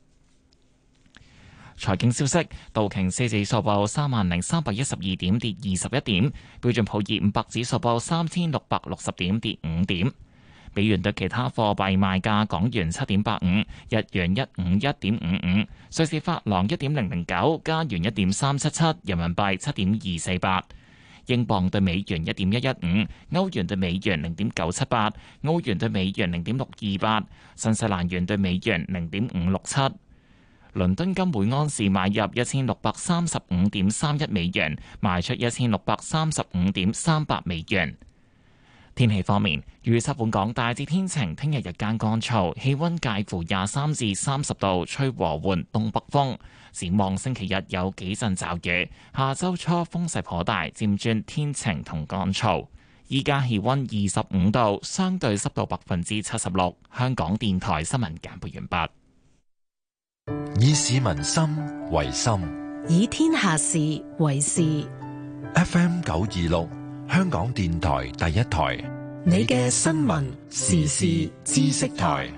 財經消息，道瓊斯指數報三萬零三百一十二點，跌二十一點；標準普爾五百指數報三千六百六十點，跌五點。美元對其他貨幣賣價：港元七點八五，日元一五一點五五，瑞士法郎一點零零九，加元一點三七七，人民幣七點二四八，英鎊對美元一點一一五，歐元對美元零點九七八，澳元對美元零點六二八，新西蘭元對美元零點五六七。倫敦金每安士買入一千六百三十五點三一美元，賣出一千六百三十五點三八美元。天氣方面，預測本港大致天晴，聽日日間乾燥，氣溫介乎廿三至三十度，吹和緩東北風。展望星期日有幾陣驟雨，下周初風勢頗大，漸轉天晴同乾燥。依家氣溫二十五度，相對濕度百分之七十六。香港電台新聞簡報完畢。 以市民心為心， 以天下事為事。 F M 九二六。香港電台第一台， 你嘅新聞時事知識台。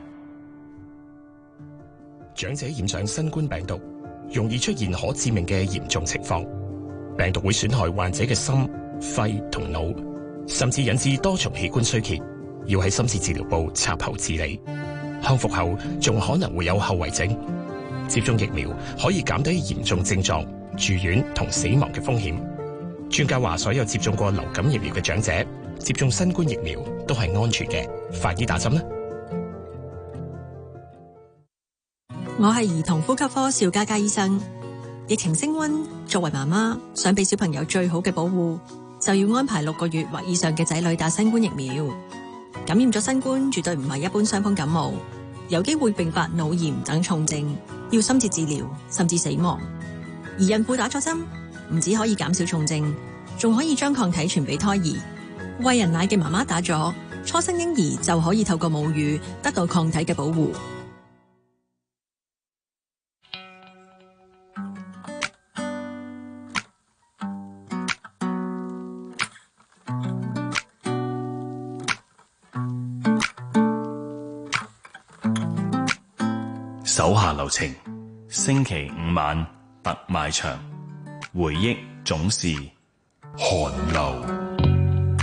長者染上新冠病毒，容易出現可致命嘅嚴重情況。病毒會損害患者嘅心、肺同腦，甚至引致多重器官衰竭，要喺深切治療部插喉治理。康復後仲可能會有後遺症。接種疫苗可以減低嚴重症狀、住院同死亡嘅風險。專家話，所有接種過流感疫苗嘅長者接種新冠疫苗都係安全嘅，快啲打針啦！ 我係兒童呼吸科邵嘉嘉醫生。疫情升溫，作為媽媽想俾小朋友最好嘅保護，就要安排六個月或以上嘅仔女打新冠疫苗。感染咗新冠絕對唔係一般傷風感冒，有機會併發腦炎等重症，要深切治療甚至死亡。而孕婦打咗針，唔止可以減少重症，仲可以將抗體傳俾胎兒。餵人奶嘅媽媽打咗，初生嬰兒就可以透過母乳得到抗體嘅保護。 手下留情，星期五晚特賣場。回憶總是寒流。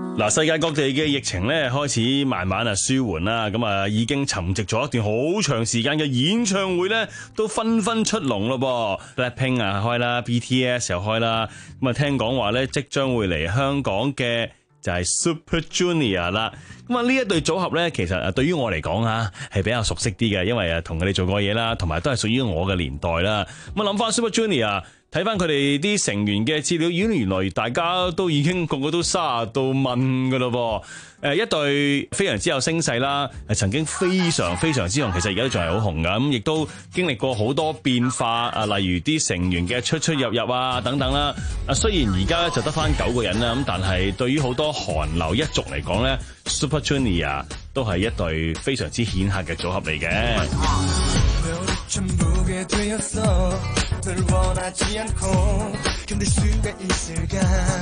嗱，世界各地嘅疫情咧開始慢慢啊舒緩啦，咁啊已經沉寂咗一段好長時間嘅演唱會咧，都紛紛出籠咯噃 ，Blackpink 啊開啦 ，B T S 又開啦，咁啊聽講話咧即將會嚟香港嘅就係 Super Junior 啦。咁啊呢一對組合咧，其實啊對於我嚟講啊係比較熟悉啲嘅，因為啊同佢哋做過嘢啦，同埋都係屬於我嘅年代啦。咁啊諗翻 Super Junior。睇翻佢哋啲成員嘅資料，原原來大家都已經個個都卅到問噶咯噃。誒一對非常之有聲勢啦，係曾經非常非常之紅，其實而家都仲係好紅噶。咁亦都經歷過好多變化啊，例如啲成員嘅出出入入啊等等啦。啊雖然而家就得翻九個人啦，咁但係對於好多韓流一族嚟講咧 ，Super Junior 都係一對非常之顯赫嘅組合嚟嘅。널 원하지 않고 견딜 수가 있을까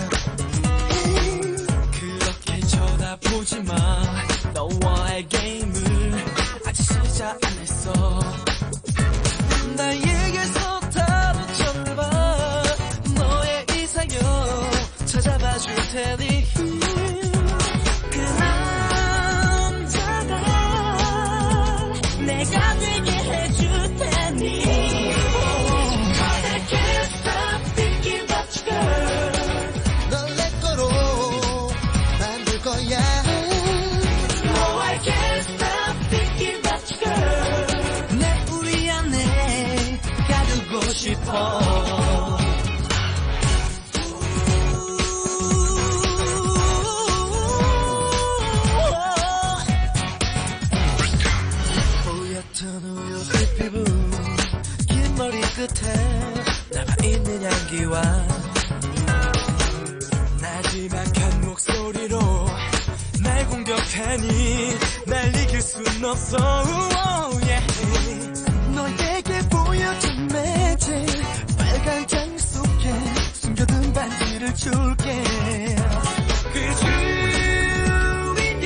그렇게 쳐다보지 마 너와의 게임을 아직 시작 안 했어 나에게서 다도 쳐봐 너의 이상형 찾아봐 줄 테니 그 남자가 내가 되게 해줄 테니 보였던 우유빛 피부 긴 머리 끝에 남아있는 향기와 나지막한 목소리로 날 공격하니 날 이길 순 없어 oh, yeah. 너에게 보여준 매질 빨간 장 속에 숨겨둔 반지를 줄게 그 주인이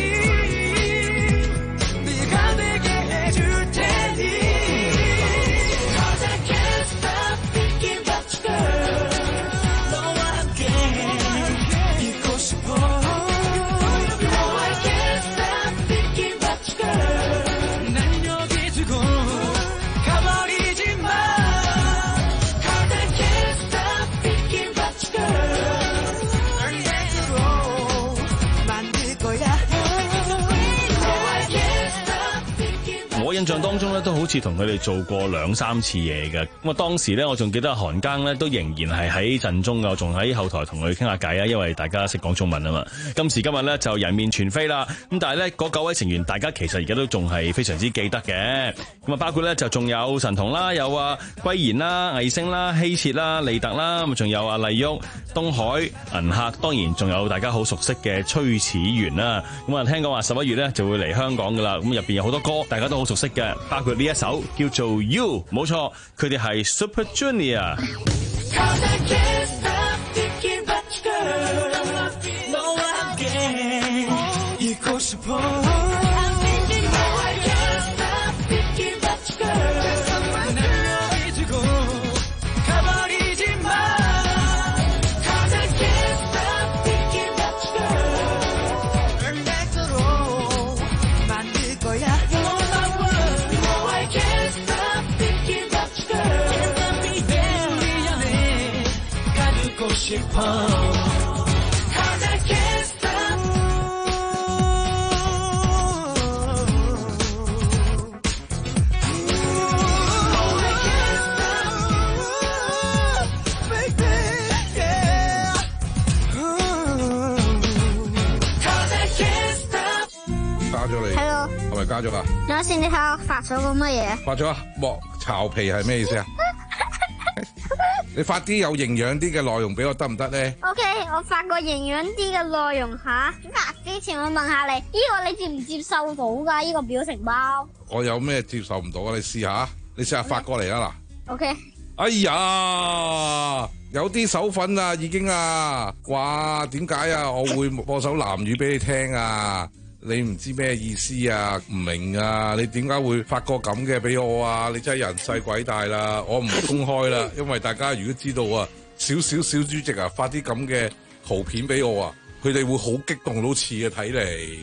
네가 되게 해줄 테니 Cause I can't stop thinking about you girl 너와 함께 있고 싶어 No I can't stop thinking about you girl 난 여기 두고 가버리지 마 Cause I can't stop thinking about you girl 널 내게로 만들 거야 No I can't stop thinking 我印象當中咧都好似同佢哋做過兩三次嘢嘅，咁啊當時咧我仲記得韓庚咧都仍然係喺陣中噶，仲喺後台同佢傾下偈啊，因為大家識講中文啊嘛。今時今日咧就人面全非啦，咁但係咧嗰九位成員大家其實而家都仲係非常之記得嘅，咁啊包括咧就仲有神童啦，有啊圭賢啦、魏星啦、希澈啦、利特啦，咁仲有啊麗旭、東海、銀赫，當然仲有大家好熟悉嘅崔始源啦。咁啊聽講話十一月咧就會嚟香港噶啦，咁入邊有好多歌大家都好熟悉嘅，包括呢一首叫做 You， 冇錯，佢哋係 Super Junior。 加咗你，係咪加咗啊？ 有陣時你睇我發咗個乜嘢？ 發咗啊！剝巢皮係咩意思啊？你發啲有營養啲嘅內容俾我得唔得咧 ？OK， 我發個營養啲嘅內容吓。發之前我問下你，呢、這個你接唔接受到噶？呢、這個表情包。 我有咩接受唔到啊？你試下，你試下發過嚟啊嗱。 OK。 哎呀，有啲手粉啊，已經啊，哇，點解啊？我會播首南語俾你聽啊！你唔知咩意思啊？唔明啊？你點解會發個咁嘅俾我啊？你真係人細鬼大啦！我唔公開啦，因為大家如果知道啊，少少小主席啊發啲咁嘅圖片俾我啊， 佢哋會好激動到似嘅睇嚟。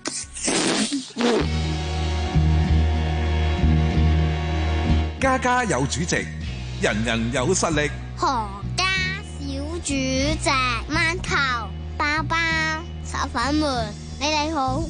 家家有主席，人人有實力。 何家小主席，饅頭、包包、炒粉們，你哋好。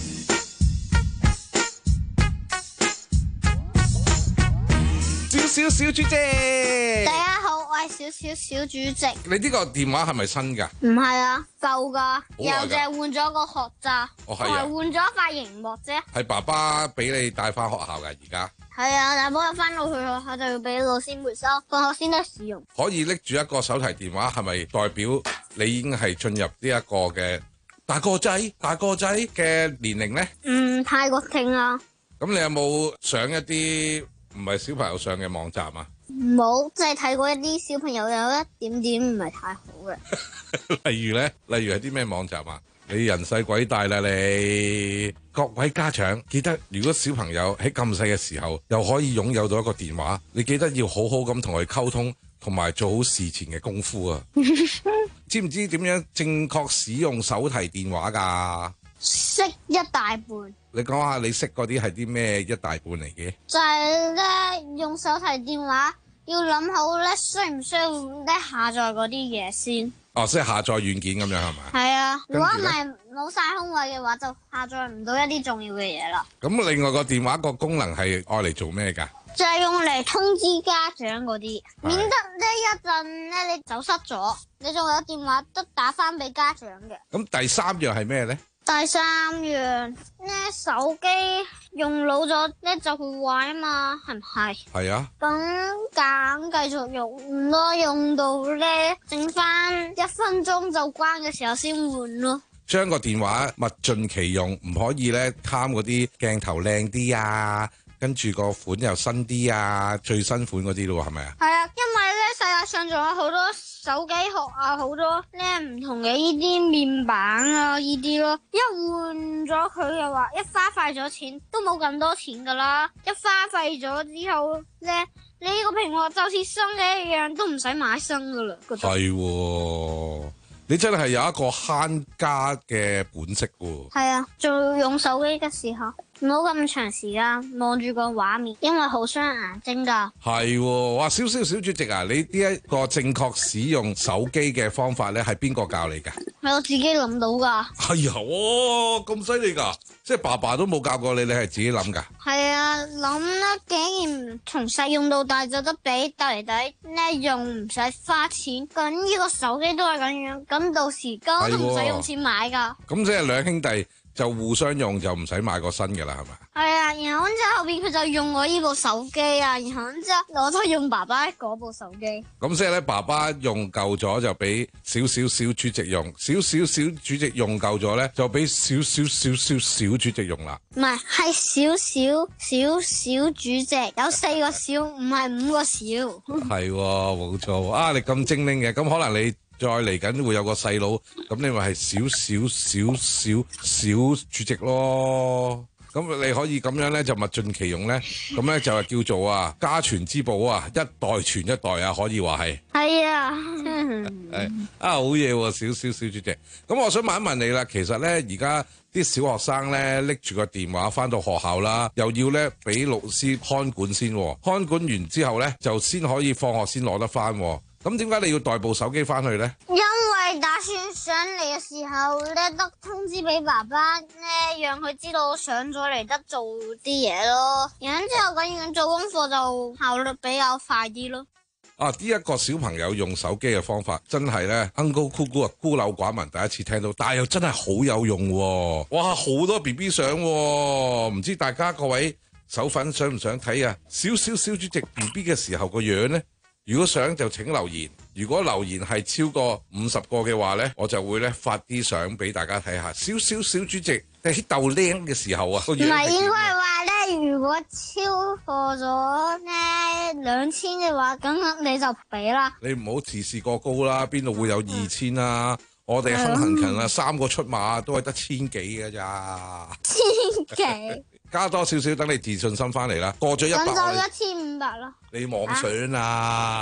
小小小主席， 大家好，我係小小小主席。 你呢個電話係咪新㗎？ 唔係啊，舊㗎，又耐㗎淨係換咗個殼咋， 哦係啊同埋換咗塊熒幕啫。 係爸爸俾你帶翻學校㗎，而家係啊，但係嗰日翻到去學校就要俾老師沒收，放學先得使用。 可以拎住一個手提電話，係咪代表你已經係進入呢一個嘅大個仔、大個仔嘅年齡咧？ 嗯，太過聽啦。 咁你有冇上一啲唔係小朋友上嘅網站啊？ 冇，即係睇過一啲小朋友有一點點唔係太好嘅。 例如咧，例如係啲咩網站啊？你人細鬼大啦你！各位家長記得，如果小朋友喺咁細嘅時候又可以擁有到一個電話，你記得要好好咁同佢溝通，同埋做好事前嘅功夫啊！知唔知點樣正確使用手提電話㗎？ 識一大半。 你講下你識嗰啲係啲咩一大半嚟嘅？ 就係咧，用手提電話要諗好咧，需唔需要咧下載嗰啲嘢先。 哦，即係下載軟件咁樣係咪？ 係啊，如跟住呢果唔係冇晒空位嘅話，就下載唔到一啲重要嘅嘢啦。 咁另外個電話個功能係愛嚟做咩㗎？ 就係用嚟通知家長嗰啲，免得呢一陣咧你走失咗，你仲有電話得打翻俾家長嘅。 咁第三樣係咩咧？ 第三樣咧，手機用老咗咧就會壞啊嘛，係唔係？ 係啊。 咁揀繼續用咯，用到咧剩翻一分鐘就關嘅時候先換咯。 將個電話物盡其用，唔可以咧貪嗰啲鏡頭靚啲啊，跟住個款又新啲啊，最新款嗰啲咯，係咪啊？ 係啊，因為咧世界上仲有好多手機殼啊，好多咧唔同嘅呢啲面板啊，呢啲咯，一換咗佢嘅話，一花費咗錢都冇咁多錢噶啦，一花費咗之後咧，你呢個屏幕就似新嘅一樣，都唔使買新噶啦。 係喎，你真係有一個慳家嘅本色喎。 係啊，做用手機嘅時候唔好咁長時間望住個畫面，因為好傷眼睛噶。 係喎，哇！小小小主席啊，你呢一個正確使用手機嘅方法咧，係邊個教你㗎？ 係我自己諗到噶。 係啊，哇！咁犀利㗎，即係爸爸都冇教過你，你係自己諗㗎？ 係啊，諗啦，竟然從細用到大就得俾大嚟仔咧用，唔使花錢。咁呢個手機都係咁樣，咁到時哥都唔使用錢買㗎。 咁即係兩兄弟就互相用，就唔使買個新嘅啦，係咪？ 係啊，然後之後後邊佢就用我呢部手機啊，然後之後我就用爸爸嗰部手機。 咁即係咧，爸爸用夠咗就俾少少小主席用，少少小主席用夠咗咧，就俾少少少少小主席用啦。 唔係，係少少少小主席，有四個小，唔係五個小。 係喎，冇錯啊！你咁精靈嘅，咁可能你再嚟緊會有個細佬，咁你咪係少少少少小主席咯。咁你可以咁樣咧，就物盡其用咧，咁咧就係叫做啊家傳之寶啊，一代傳一代啊，可以話係。 係啊， 係啊，好嘢喎，少少小主席。咁我想問一問你啦，其實咧而家啲小學生咧拎住個電話翻到學校啦，又要咧俾老師看管先，看管完之後咧就先可以放學先攞得翻。咁點解你要帶部手機翻去咧？ 因為打算上嚟嘅時候咧，得通知俾爸爸咧，讓佢知道上咗嚟得做啲嘢咯。然後之後咁樣做功課就效率比較快啲咯。 啊！呢一個小朋友用手機嘅方法真係咧，Uncle Coco 啊，孤陋寡聞，第一次聽到，但係又真係好有用喎！哇，好多 B B 相喎，唔知大家各位手粉想唔想睇啊？小小小主席 B B 嘅時候個樣呢？如果想就請留言，如果留言係超過五十個嘅話呢，我就會咧發啲相俾大家睇下。小小小主席喺豆靚嘅時候啊，唔係應該係話咧，如果超過咗咧兩千嘅話，咁你就俾啦。 你唔好自視過高啦，邊度會有二千啊？我哋亨行勤啊，三個出馬都係得千幾嘅咋？ 千幾？ 加多少少，等你自信心翻嚟啦。過咗一百， 咁就一千五百咯。 你妄想啊！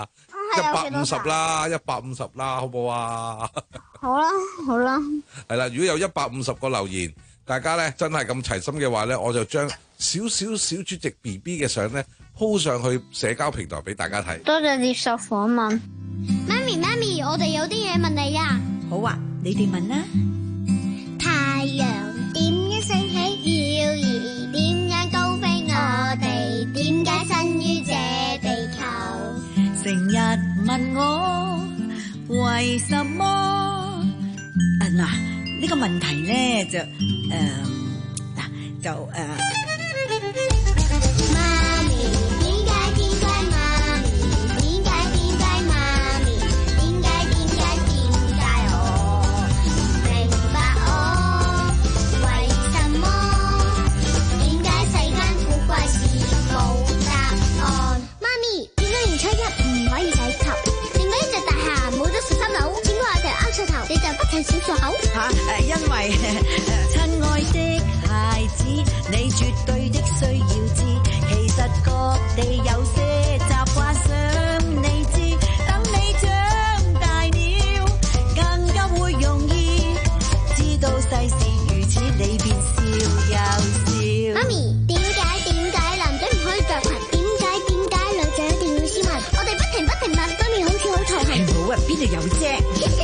一百五十啦，一百五十啦，好唔好啊？ 好啦，好啦。 係啦，如果有一百五十個留言，大家咧真係咁齊心嘅話咧，我就將少少小主席 B B 嘅相咧 po 上去社交平台俾大家睇。 多謝接受訪問。媽咪媽咪，我哋有啲嘢問你啊。 好啊，你哋問啦。 太陽點樣升起，要兒點樣高飛，我哋點解生於這地球？ 成日問我為什麼？ 啊嗱，呢個問題咧就誒嗱、呃、就誒。呃你就不停小數口嚇誒，因為親愛的孩子，你絕對的需要知，其實各地有些習慣想你知，等你長大了，更加會容易知道世事如此，你便笑又笑。 媽咪，點解點解男仔唔可以着裙？點解點解女仔一定要斯文？我哋不停不停問，媽咪好似好頭痕。 冇啊，邊度有啫？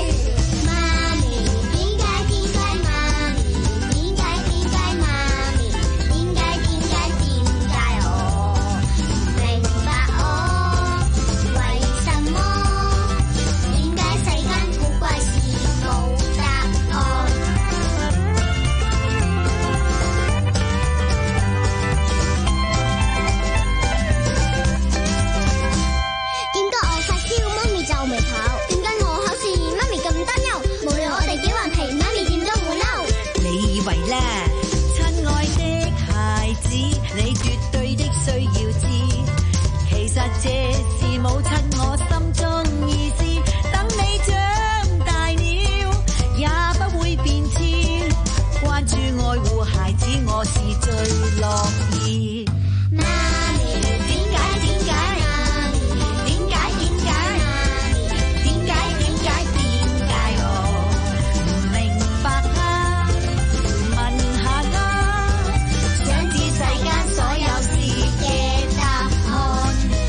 這是母親我心中意思，等你長大了也不會變遷，關注愛護孩子我是最樂意。媽咪，點解點解？點解點解？點解點解點解我唔明白啊？問下啦，想知世間所有事嘅答案。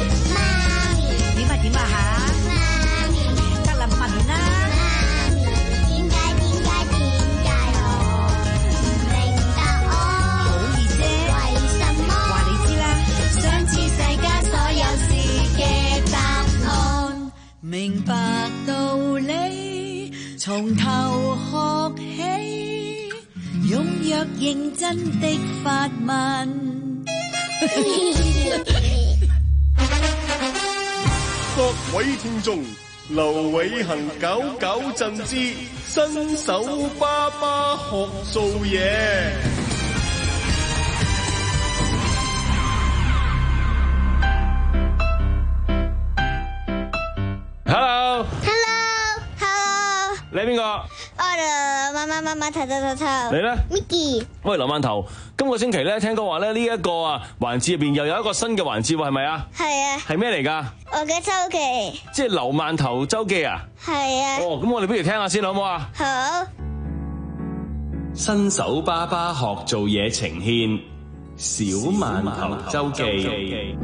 點啊嚇！媽咪，得啦問啦。媽咪，點解點解點解我唔明答案？好易啫。為什麼？話你知啦。想知世間所有事嘅答案，明白道理，從頭學起，踴躍認真的發問。 各位聽眾，劉偉恒搞搞震之新手爸爸學做嘢。 Hello，Hello， Hello， 你係邊個？ 我哋媽媽媽媽頭頭頭頭。 你咧 ？Mickey。 喂，劉饅頭，今個星期咧，聽講話咧呢一個啊環節入邊又有一個新嘅環節喎，係咪啊？ 係啊。 係咩嚟㗎？ 我嘅周記。 即係劉饅頭周記啊？ 係啊。 哦，咁我哋不如聽下先好唔好啊？ 好。 新手爸爸學做嘢呈獻小饅頭周記。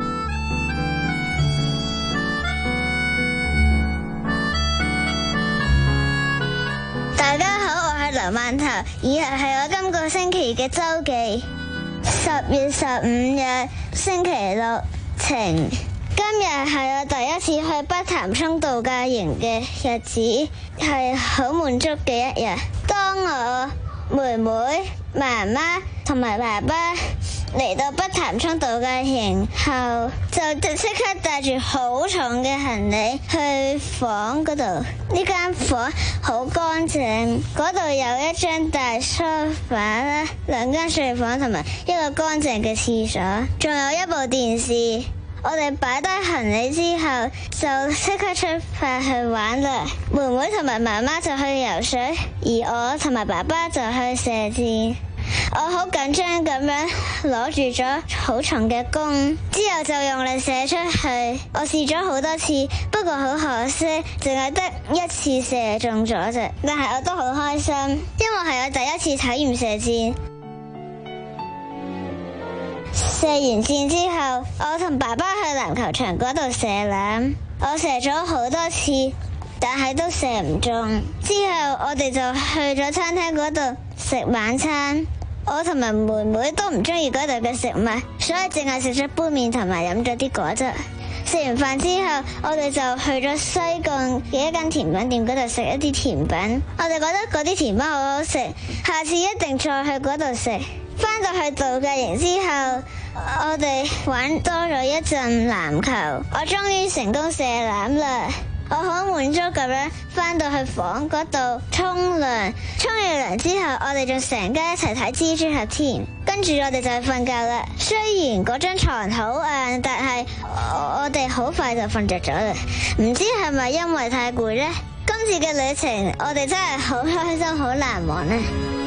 大家好，我係劉饅頭，以下係我今個星期嘅周記。十月十五日星期六晴，今日係我第一次去北潭涌度假營嘅日子，係好滿足嘅一日。當我妹妹、媽媽同埋爸爸嚟到北潭涌度假營後，就即刻帶住好重嘅行李去房嗰度。呢間房好乾淨，嗰度有一張大梳化啦，兩間睡房同埋一個乾淨嘅廁所，仲有一部電視。我哋擺低行李之後，就即刻出發去玩啦。妹妹同埋媽媽就去游水，而我同埋爸爸就去射箭。 我好緊張咁樣攞住咗好重嘅弓，之後就用力射出去。我試咗好多次，不過好可惜，淨係得一次射中咗啫。但係我都好開心，因為係我第一次體驗射箭。射完箭之後，我同爸爸去籃球場嗰度射籃，我射咗好多次，但係都射唔中。之後我哋就去咗餐廳嗰度食晚餐。我同埋妹妹都唔中意嗰度嘅食物，所以淨係食咗杯麵同埋飲咗啲果汁。食完飯之後，我哋就去咗西貢嘅一間甜品店嗰度食一啲甜品。我哋覺得嗰啲甜品好好食，下次一定再去嗰度食。翻到去度假營之後，我哋玩多咗一陣籃球，我終於成功射籃啦！我好滿足咁樣翻到去房嗰度沖涼，沖完涼之後，我哋仲成家一齊睇蜘蛛俠添。跟住我哋就去瞓覺啦。雖然嗰張床好硬，但係我哋好快就瞓着咗啦。唔知係咪因為太攰呢？今次嘅旅程我哋真係好開心，好難忘呢。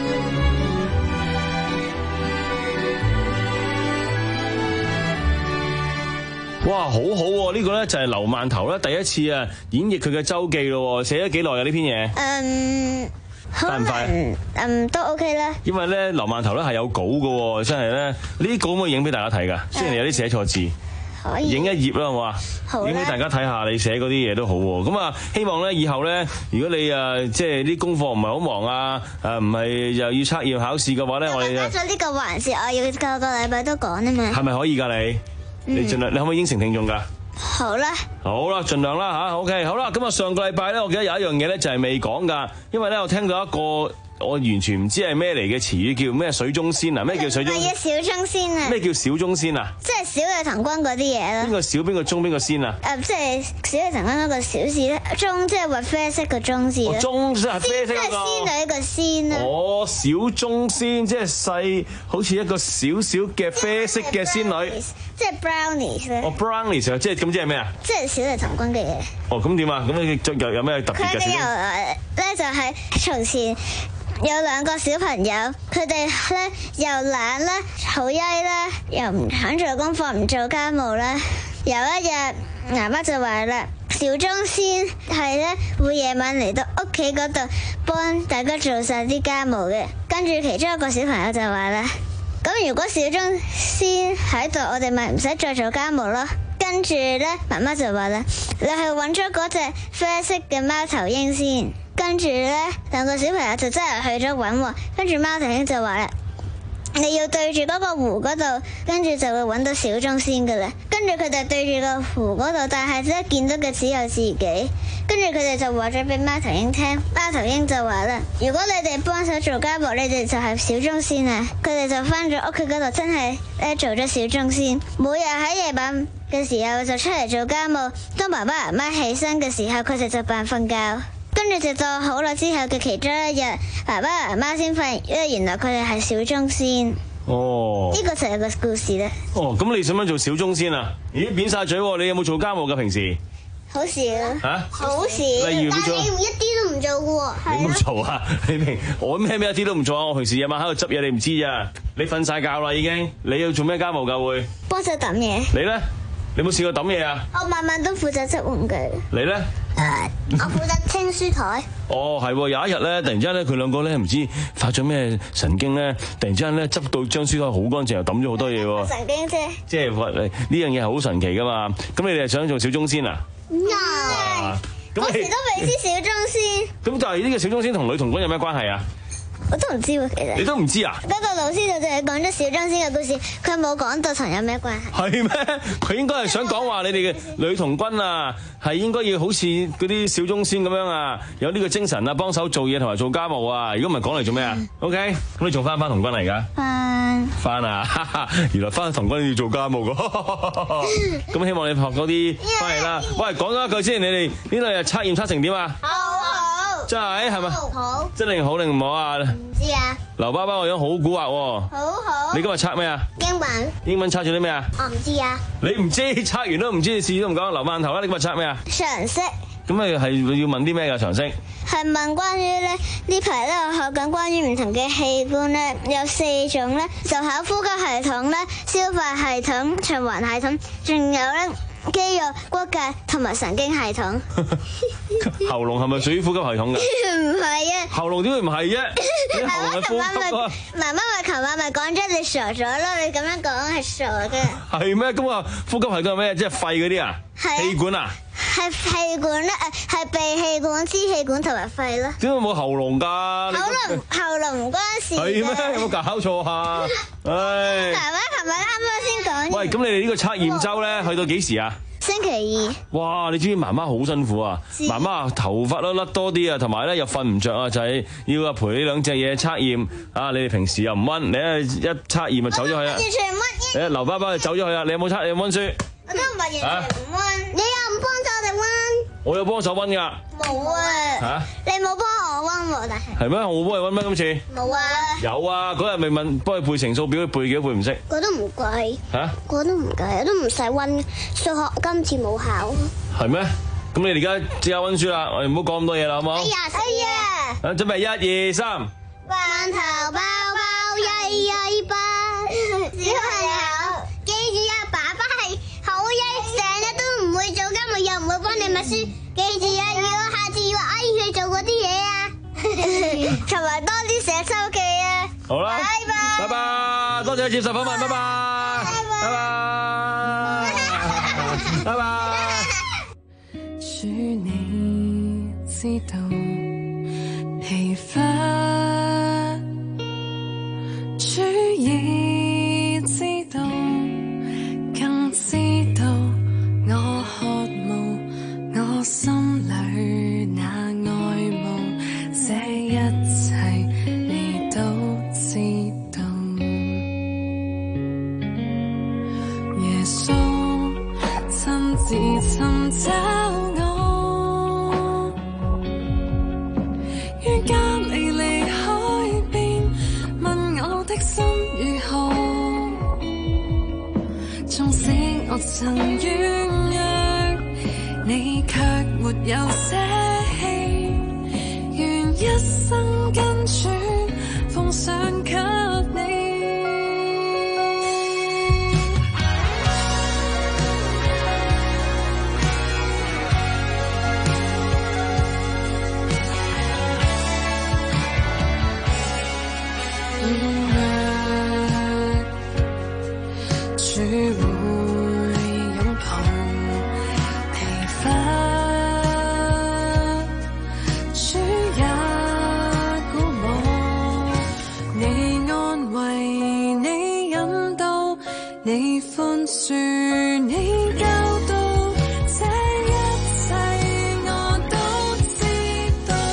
哇，好好喎！呢個咧就係劉饅頭咧第一次啊演繹佢嘅周記咯，寫咗幾耐啊呢篇嘢？嗯，快唔快？ 嗯，都 OK 啦。 因為咧劉饅頭咧係有稿嘅，真係咧呢啲稿可以影俾大家睇㗎。雖然有啲寫錯字，可以影一頁啦，好唔好啊？好，影俾大家睇下你寫嗰啲嘢都好喎。咁啊，希望咧以後咧，如果你誒即係啲功課唔係好忙啊，誒唔係又要測驗考試嘅話咧，我哋加咗呢個環節，我要個個禮拜都講啊嘛。 係咪可以㗎你？你盡量，你可唔可以應承聽眾㗎？ 好啦， 好啦，盡量啦吓 OK， 好啦，咁啊上個禮拜咧，我記得有一樣嘢咧就係未講㗎，因為咧我聽到一個我完全唔知係咩嚟嘅詞語，叫咩水中仙啊？咩叫水中？ 係啊，小中仙啊！ 咩叫小中仙啊？ 即係小嘅童軍嗰啲嘢啦。邊個小邊個中邊個仙啊？ 誒，即係小嘅童軍嗰個小字咧，中即係畫啡色個中字。 哦，中即係啡色嗰個。 即係仙女個仙啊！ 哦，小中仙即係細，好似一個小小嘅啡色嘅仙女。 即係 brownies 咧。 哦 brownies 啊，即係咁即係咩啊？ 即係小嘅童軍嘅嘢。 哦，咁點啊？咁你有有咩特別嘅？ 佢哋由咧就係從前。有兩個小朋友，佢哋咧又懶啦，好曳啦，又唔肯做功課，唔做家務啦。有一日，媽媽就話啦，小中仙係咧會夜晚嚟到屋企嗰度幫大家做晒啲家務嘅。跟住其中一個小朋友就話啦，咁如果小中仙喺度，我哋咪唔使再做家務咯。跟住咧，媽媽就話啦，你去揾咗嗰隻啡色嘅貓頭鷹先。跟住咧，兩個小朋友就真係去咗揾喎。跟住貓頭鷹就話啦，你要對住嗰個湖嗰度，跟住就會揾到小中仙噶啦。跟住佢哋對住個湖嗰度，但係只係見到嘅只有自己。跟住佢哋就話咗俾貓頭鷹聽，貓頭鷹就話啦，如果你哋幫手做家務，你哋就係小中仙啊。佢哋就翻咗屋企嗰度，真係咧做咗小中仙。每日喺夜晚嘅時候就出嚟做家務，當爸爸媽媽起身嘅時候，佢哋就扮瞓覺。跟住直到好耐之後嘅其中一日，爸爸媽媽先發現，因為原來佢哋係小中仙。 哦， 呢個就係個故事咧。 哦，咁你想唔想做小中仙啊？咦，扁晒嘴喎！你有冇做家務㗎平時？ 好少嚇， 好少。 例如但係你一啲都唔做嘅喎。 你冇做啊？你明我咩咩一啲都唔做啊！我平時夜晚喺度執嘢，你唔知咋？你瞓晒覺啦已經。你要做咩家務㗎會？ 幫手揼嘢。 你咧？你有冇試過揼嘢啊？ 我晚晚都負責執玩具。 你咧？ 誒，我負責清書台。 哦，係喎，有一日咧，突然之間咧，佢兩個咧唔知發咗咩神經咧，突然之間咧執到張書台好乾淨，又抌咗好多嘢喎。 神經啫。即係呢樣嘢係好神奇噶嘛？咁你哋係想做小中仙啊？ 唔係。嗰時都未知小中仙。咁但係呢個小中仙同女童軍有咩關係啊？ 我都唔知喎，其實。 你都唔知啊？ 嗰個老師就淨係講咗小中仙嘅故事，佢冇講到同有咩關係。 係咩？佢應該係想講話你哋嘅女童軍啊，係應該要好似嗰啲小中仙咁樣啊，有呢個精神啊，幫手做嘢同埋做家務啊。如果唔係講嚟做咩啊 ？OK，咁你仲翻唔翻童軍嚟㗎？ 翻。翻啊！原來翻童軍要做家務㗎。咁希望你學嗰啲翻嚟啦。喂，講多一句先，你哋呢兩日測驗測成點啊？ 好好。 真係係咪？ 好。 真係好定唔好啊？ 唔知啊。 劉爸爸個樣好蠱惑喎。 好好。 你今日測咩啊？ 英文。 英文測咗啲咩啊？ 我唔知啊。 你唔知測完都唔知，試都唔講。劉饅頭啦，你今日測咩啊？ 常識。 咁你係要問啲咩㗎？常識係問關於咧呢排咧我學緊關於唔同嘅器官咧，有四種咧，就考呼吸系統咧、消化系統、循環系統，仲有咧肌肉、骨骼同埋神經系統。 喉嚨係咪屬於呼吸系統㗎？ 唔係啊！ 喉嚨點會唔係啫？你喉嚨係呼吸啊！ 媽媽咪琴晚咪講咗你傻咗咯，你咁樣講係傻嘅。 係咩？咁啊，呼吸系統係咩？即係肺嗰啲啊？氣管啊？ 係氣管咧，誒係鼻氣管、支氣管同埋肺咯。 點解冇喉嚨㗎？ 喉嚨喉嚨唔關事。 係咩？有冇搞錯啊？唉！ 媽媽琴日啱啱先講。 喂，咁你哋呢個測驗周咧，去到幾時啊？ 星期二。 哇！你知唔知媽媽好辛苦啊？媽媽頭髮都甩多啲啊，同埋咧又瞓唔着啊，就係要啊陪你兩隻嘢測驗啊！你哋平時又唔温，你一測驗就走咗去啊！ 完全唔温。 你劉爸爸就走咗去啊！你有冇測？你有冇温書？ 我都唔係完全唔温，你又唔幫手我哋温？ 我有幫手温㗎。 冇啊！ 嚇？ 你冇幫我温喎，但係。 係咩？我幫你温咩？今次？ 冇啊。 有啊！嗰日咪問幫佢背乘數表，佢背幾多背唔識？ 我都唔計。 嚇？ 我都唔計，我都唔使温。數學今次冇考。 係咩？咁你哋而家即刻温書啦！我哋唔好講咁多嘢啦，好冇？ 哎呀！哎呀！ 啊！準備一二三。 飯頭包包曳曳吧，小朋友記住啊！爸爸係好曳，成日都唔會做家務，又唔會幫你默書。記住啊！如果下次要嗌佢做嗰啲嘢啊，同埋多啲寫周記啊！ 好啦， 拜拜， 拜拜，多謝接受訪問，拜拜，拜拜，拜拜。 主你知道疲乏，主已知道，更知道我渴慕，我心裏那愛慕，這一切你都知道。耶穌親自尋找我，於加利利海邊問我的心如何，縱使我曾軟弱，你卻沒有捨棄，願一生跟主奉上給你。主會擁抱疲乏，主也鼓舞你，安慰你，引導你，寬恕你，教導，這一切我都知道。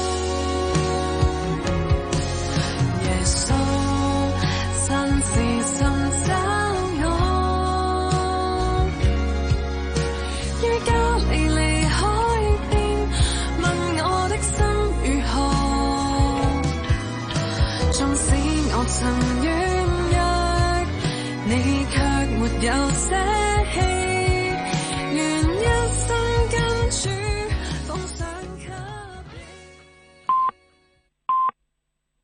耶穌親自尋找曾軟弱，你卻沒有捨棄。